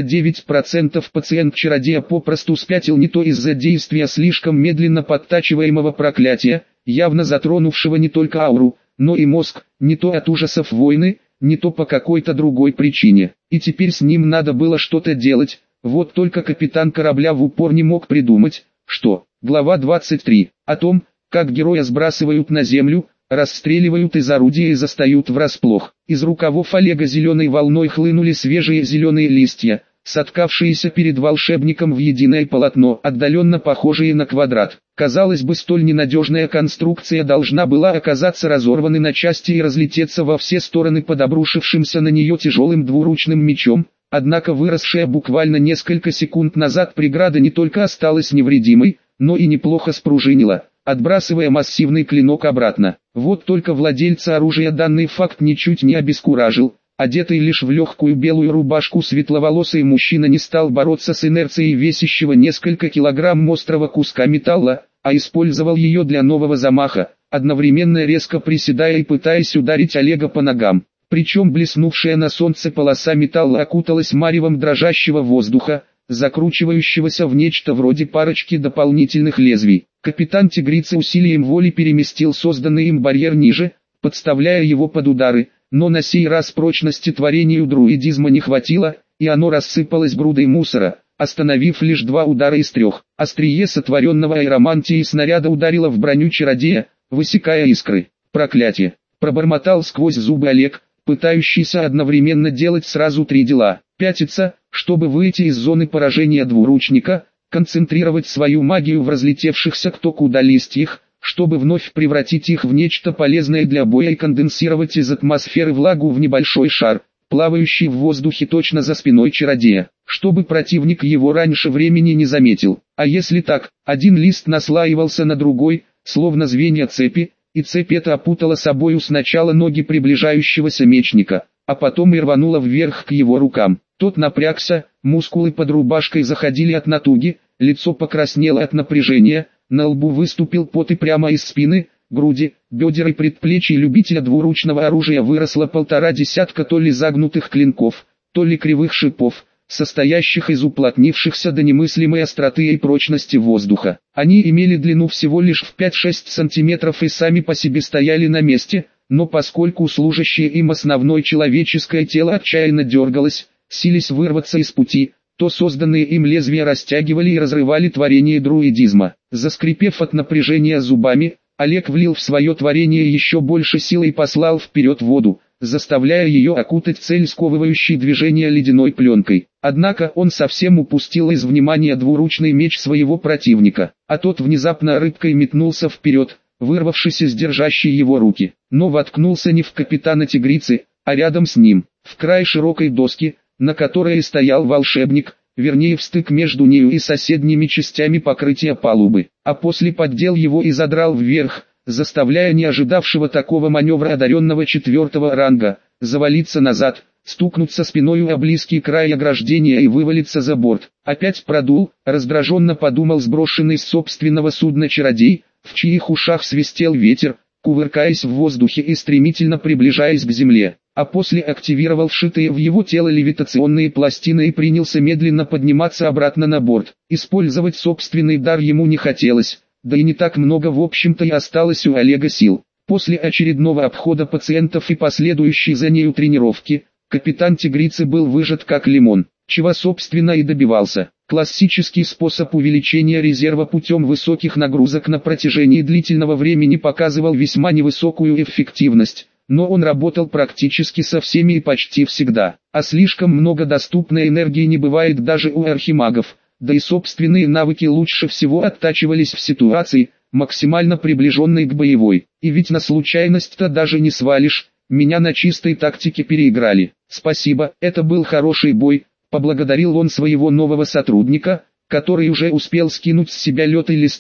99% пациент-чародея попросту спятил не то из-за действия слишком медленно подтачиваемого проклятия, явно затронувшего не только ауру, но и мозг, не то от ужасов войны, не то по какой-то другой причине. И теперь с ним надо было что-то делать, вот только капитан корабля в упор не мог придумать, что. Глава 23. О том, как героя сбрасывают на землю, расстреливают из орудия и застают врасплох. Из рукавов Олега зеленой волной хлынули свежие зеленые листья, соткавшиеся перед волшебником в единое полотно, отдаленно похожие на квадрат. Казалось бы, столь ненадежная конструкция должна была оказаться разорванной на части и разлететься во все стороны под обрушившимся на нее тяжелым двуручным мечом, однако выросшая буквально несколько секунд назад преграда не только осталась невредимой, но и неплохо спружинила, отбрасывая массивный клинок обратно. Вот только владельца оружия данный факт ничуть не обескуражил. Одетый лишь в легкую белую рубашку светловолосый мужчина не стал бороться с инерцией весящего несколько килограмм острого куска металла, а использовал ее для нового замаха, одновременно резко приседая и пытаясь ударить Олега по ногам. Причем блеснувшая на солнце полоса металла окуталась маревом дрожащего воздуха, закручивающегося в нечто вроде парочки дополнительных лезвий. Капитан Тигрицы усилием воли переместил созданный им барьер ниже, подставляя его под удары, но на сей раз прочности творению друидизма не хватило, и оно рассыпалось грудой мусора, остановив лишь 2 удара из 3. Острие сотворенного аэромантией снаряда ударило в броню чародея, высекая искры. Проклятие! Пробормотал сквозь зубы Олег, пытающийся одновременно делать сразу 3 дела. Пятиться, чтобы выйти из зоны поражения двуручника, концентрировать свою магию в разлетевшихся кто куда листьях, чтобы вновь превратить их в нечто полезное для боя и конденсировать из атмосферы влагу в небольшой шар, плавающий в воздухе точно за спиной чародея, чтобы противник его раньше времени не заметил. А если так, один лист наслаивался на другой, словно звенья цепи, и цепь эта опутала собою сначала ноги приближающегося мечника, а потом и рванула вверх к его рукам. Тот напрягся, мускулы под рубашкой заходили от натуги, лицо покраснело от напряжения, на лбу выступил пот, и прямо из спины, груди, бедер и предплечий любителя двуручного оружия выросло 1,5 десятка то ли загнутых клинков, то ли кривых шипов, состоящих из уплотнившихся до немыслимой остроты и прочности воздуха. Они имели длину всего лишь в 5-6 сантиметров и сами по себе стояли на месте, но поскольку служащее им основное человеческое тело отчаянно дергалось, сились вырваться из пути, то созданные им лезвия растягивали и разрывали творение друидизма. Заскрипев от напряжения зубами, Олег влил в свое творение еще больше силы и послал вперед воду, заставляя ее окутать цель сковывающей движения ледяной пленкой. Однако он совсем упустил из внимания двуручный меч своего противника, а тот внезапно рыбкой метнулся вперед, вырвавшись из держащей его руки, но воткнулся не в капитана Тигрицы, а рядом с ним, в край широкой доски, на которой стоял волшебник, вернее в стык между нею и соседними частями покрытия палубы, а после поддел его и задрал вверх, заставляя не ожидавшего такого маневра одаренного 4-го ранга, завалиться назад, стукнуться спиною о близкий край ограждения и вывалиться за борт. Опять продул, раздраженно подумал сброшенный с собственного судна чародей, в чьих ушах свистел ветер, кувыркаясь в воздухе и стремительно приближаясь к земле, а после активировал вшитые в его тело левитационные пластины и принялся медленно подниматься обратно на борт. Использовать собственный дар ему не хотелось, да и не так много в общем-то и осталось у Олега сил. После очередного обхода пациентов и последующей за нею тренировки, капитан Тигрицы был выжат как лимон, чего собственно и добивался. Классический способ увеличения резерва путем высоких нагрузок на протяжении длительного времени показывал весьма невысокую эффективность, но он работал практически со всеми и почти всегда, а слишком много доступной энергии не бывает даже у архимагов, да и собственные навыки лучше всего оттачивались в ситуации, максимально приближенной к боевой, и ведь на случайность-то даже не свалишь, меня на чистой тактике переиграли. Спасибо, это был хороший бой. Поблагодарил он своего нового сотрудника, который уже успел скинуть с себя лед и листву,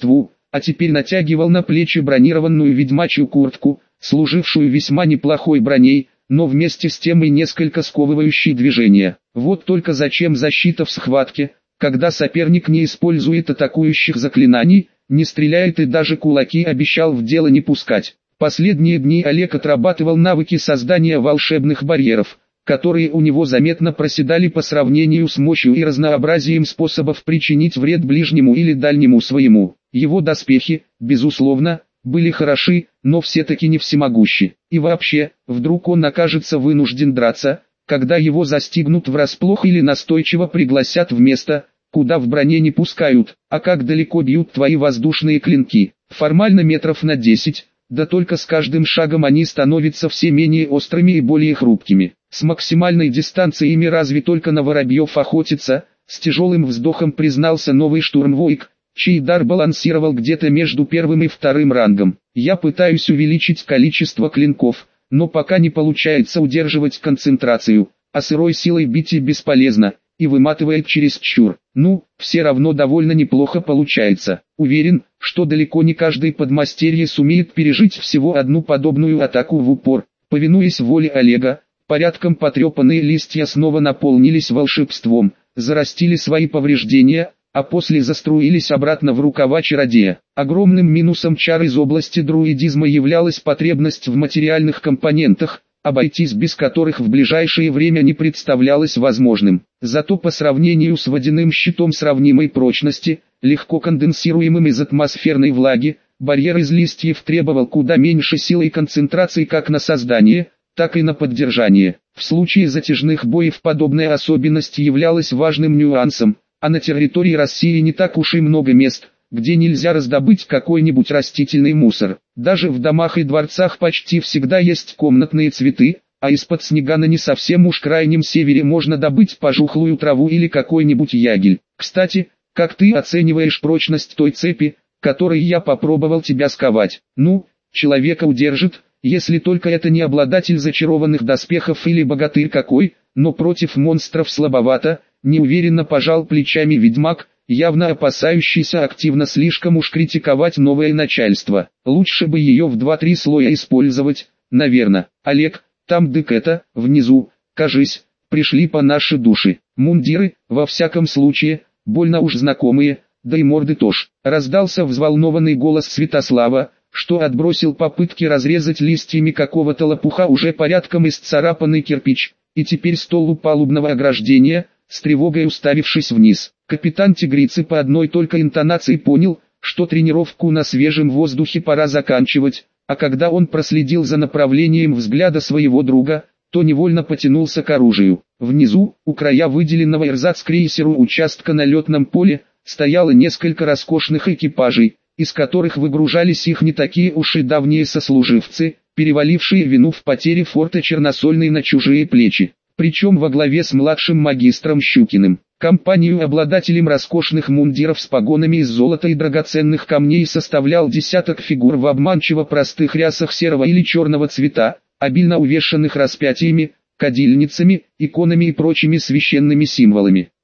а теперь натягивал на плечи бронированную ведьмачью куртку, служившую весьма неплохой броней, но вместе с тем и несколько сковывающей движения. Вот только зачем защита в схватке, когда соперник не использует атакующих заклинаний, не стреляет и даже кулаки обещал в дело не пускать. Последние дни Олег отрабатывал навыки создания волшебных барьеров, которые у него заметно проседали по сравнению с мощью и разнообразием способов причинить вред ближнему или дальнему своему. Его доспехи, безусловно, были хороши, но все-таки не всемогущи. И вообще, вдруг он окажется вынужден драться, когда его застигнут врасплох или настойчиво пригласят в место, куда в броне не пускают. А как далеко бьют твои воздушные клинки? Формально метров на 10, да только с каждым шагом они становятся все менее острыми и более хрупкими. С максимальной дистанциями разве только на воробьев охотиться, с тяжелым вздохом признался новый штурмвойк, чей дар балансировал где-то между первым и вторым рангом. Я пытаюсь увеличить количество клинков, но пока не получается удерживать концентрацию, а сырой силой бить и бесполезно, и выматывает чересчур. Ну, все равно довольно неплохо получается. Уверен, что далеко не каждый подмастерье сумеет пережить всего одну подобную атаку в упор. Повинуясь воле Олега, порядком потрепанные листья снова наполнились волшебством, зарастили свои повреждения, а после заструились обратно в рукава чародея. Огромным минусом чар из области друидизма являлась потребность в материальных компонентах, обойтись без которых в ближайшее время не представлялось возможным. Зато по сравнению с водяным щитом сравнимой прочности, легко конденсируемым из атмосферной влаги, барьер из листьев требовал куда меньше силы и концентрации как на создание, так и на поддержание. В случае затяжных боев подобная особенность являлась важным нюансом, а на территории России не так уж и много мест, где нельзя раздобыть какой-нибудь растительный мусор. Даже в домах и дворцах почти всегда есть комнатные цветы, а из-под снега на не совсем уж крайнем севере можно добыть пожухлую траву или какой-нибудь ягель. Кстати, как ты оцениваешь прочность той цепи, которой я попробовал тебя сковать? Ну, человека удержит, если только это не обладатель зачарованных доспехов или богатырь какой, но против монстров слабовато, неуверенно пожал плечами ведьмак, явно опасающийся активно слишком уж критиковать новое начальство. Лучше бы ее в 2-3 слоя использовать, наверное. Олег, там дык это, внизу, кажись, пришли по нашей душе. Мундиры, во всяком случае, больно уж знакомые, да и морды тоже. Раздался взволнованный голос Святослава, что отбросил попытки разрезать листьями какого-то лопуха уже порядком исцарапанный кирпич, и теперь стол у палубного ограждения, с тревогой уставившись вниз. Капитан Тигрицы по одной только интонации понял, что тренировку на свежем воздухе пора заканчивать, а когда он проследил за направлением взгляда своего друга, то невольно потянулся к оружию. Внизу, у края выделенного эрзац-крейсеру участка на летном поле, стояло несколько роскошных экипажей, из которых выгружались их не такие уж и давние сослуживцы, перевалившие вину в потере форта Черносольный на чужие плечи. Причем во главе с младшим магистром Щукиным. Компанию обладателем роскошных мундиров с погонами из золота и драгоценных камней составлял десяток фигур в обманчиво простых рясах серого или черного цвета, обильно увешанных распятиями, кадильницами, иконами и прочими священными символами.